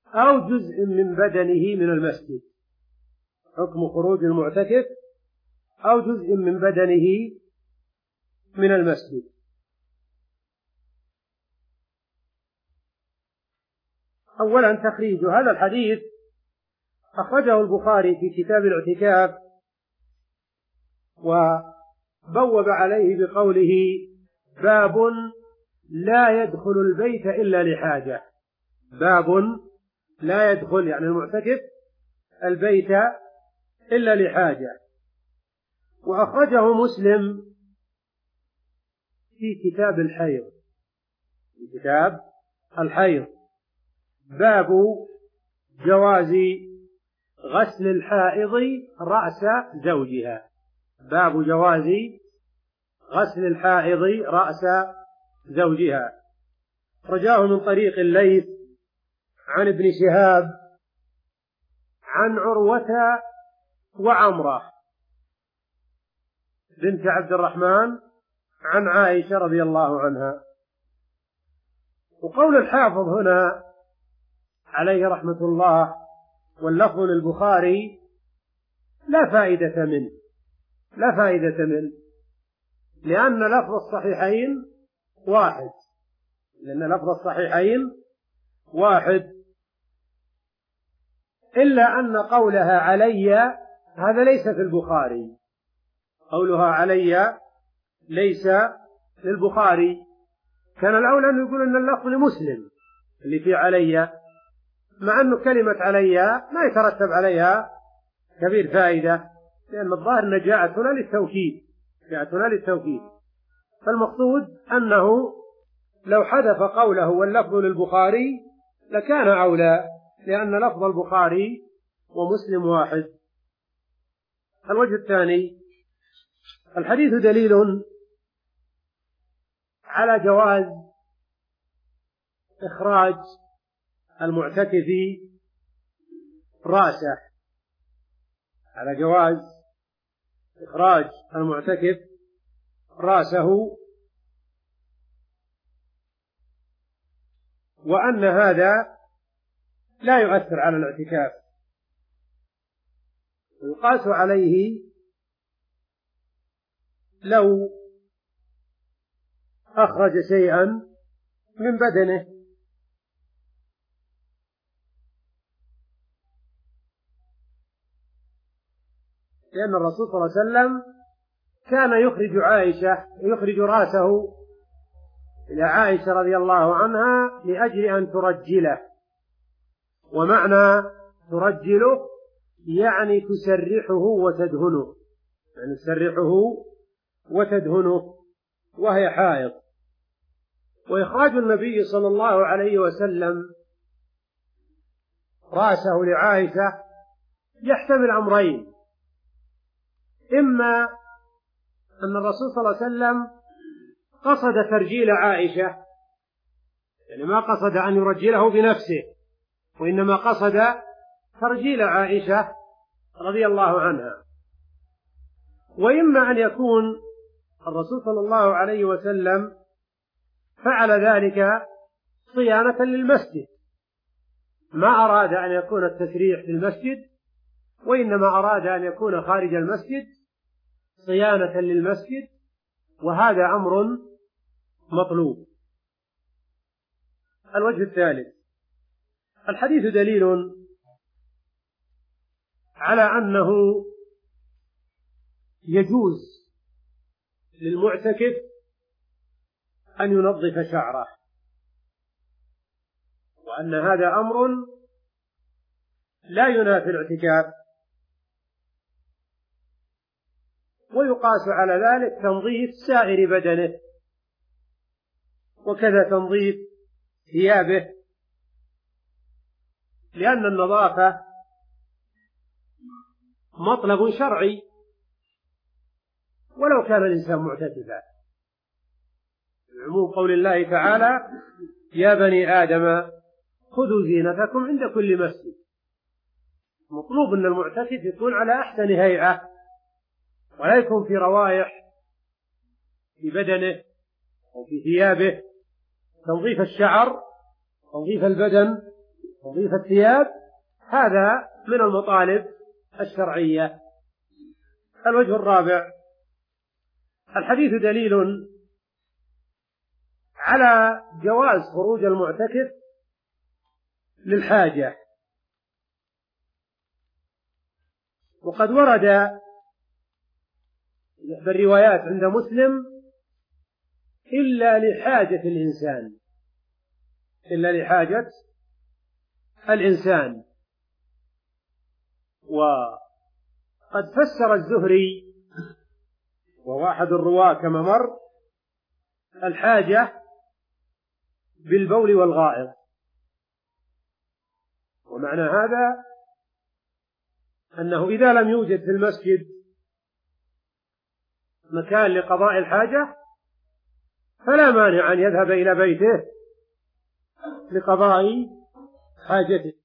[SPEAKER 1] أو جزء من بدنه من المسجد. حكم خروج المعتكف أو جزء من بدنه من المسجد. أولا تخريج هذا الحديث أخرجه البخاري في كتاب الاعتكاف، وبوب عليه بقوله: باب لا يدخل البيت إلا لحاجة. باب لا يدخل يعني المعتكف البيت إلا لحاجة. وأخرجه مسلم في كتاب الحيض، في كتاب الحيض باب جواز غسل الحائض رأس زوجها. باب جواز غسل الحائض رأس زوجها. رجاه من طريق الليث عن ابن شهاب عن عروة وعمرة بنت عبد الرحمن عن عائشة رضي الله عنها. وقول الحافظ هنا عليه رحمة الله واللفظ للبخاري لا فائدة منه، لا فائدة منه لأن لفظ الصحيحين واحد، لأن لفظ الصحيحين واحد، إلا أن قولها علي هذا ليس في البخاري. قولها علي ليس للبخاري. كان الأولى أن يقول أن اللفظ لمسلم اللي في علي، مع أنه كلمة علي ما يترتب عليها كبير فائدة، لأن الظاهر أنها جاءت هنا للتوكيد، جاءت هنا للتوكيد. فالمقصود أنه لو حذف قوله واللفظ للبخاري لكان أولى، لأن لفظ البخاري ومسلم واحد. الوجه الثاني: الحديث دليل على جواز إخراج المعتكف رأسه، على جواز إخراج المعتكف رأسه، وأن هذا لا يؤثر على الاعتكاف، ويقاس عليه لو أخرج شيئا من بدنه، لأن الرسول صلى الله عليه وسلم كان يخرج عائشة يخرج رأسه إلى عائشة رضي الله عنها لأجل أن ترجله. ومعنى ترجله يعني تسرحه وتدهنه، يعني تسرحه وتدهنه وهي حائض. وإخراج النبي صلى الله عليه وسلم رأسه لعائشة يحتمل أمرين: إما أن الرسول صلى الله عليه وسلم قصد ترجيل عائشة، يعني ما قصد أن يرجله بنفسه، وإنما قصد ترجيل عائشة رضي الله عنها. وإما أن يكون الرسول صلى الله عليه وسلم فعل ذلك صيانة للمسجد، ما أراد أن يكون التسريح في المسجد، وإنما أراد أن يكون خارج المسجد صيانة للمسجد، وهذا أمر مطلوب. الوجه الثالث: الحديث دليل على أنه يجوز للمعتكف أن ينظف شعره، وأن هذا أمر لا ينافي الاعتكاف. ويقاس على ذلك تنظيف سائر بدنه، وكذا تنظيف ثيابه، لأن النظافة مطلب شرعي ولو كان الإنسان معتكفا. عموم قول الله تعالى: يا بني آدم خذوا زينتكم عند كل مسجد. مطلوب أن المعتكف يكون على أحسن هيئة، ولا يكون في روائح في بدنه أو في ثيابه. تنظيف الشعر، تنظيف البدن، تنظيف الثياب هذا من المطالب الشرعية. الوجه الرابع: الحديث دليل على جواز خروج المعتكف للحاجة، وقد ورد بالروايات عند مسلم إلا لحاجة الإنسان، إلا لحاجة الإنسان. وقد فسر الزهري وواحد الرواة كما مر الحاجة بالبول والغائط، ومعنى هذا أنه إذا لم يوجد في المسجد مكان لقضاء الحاجة فلا مانع أن يذهب إلى بيته لقضاء حاجته.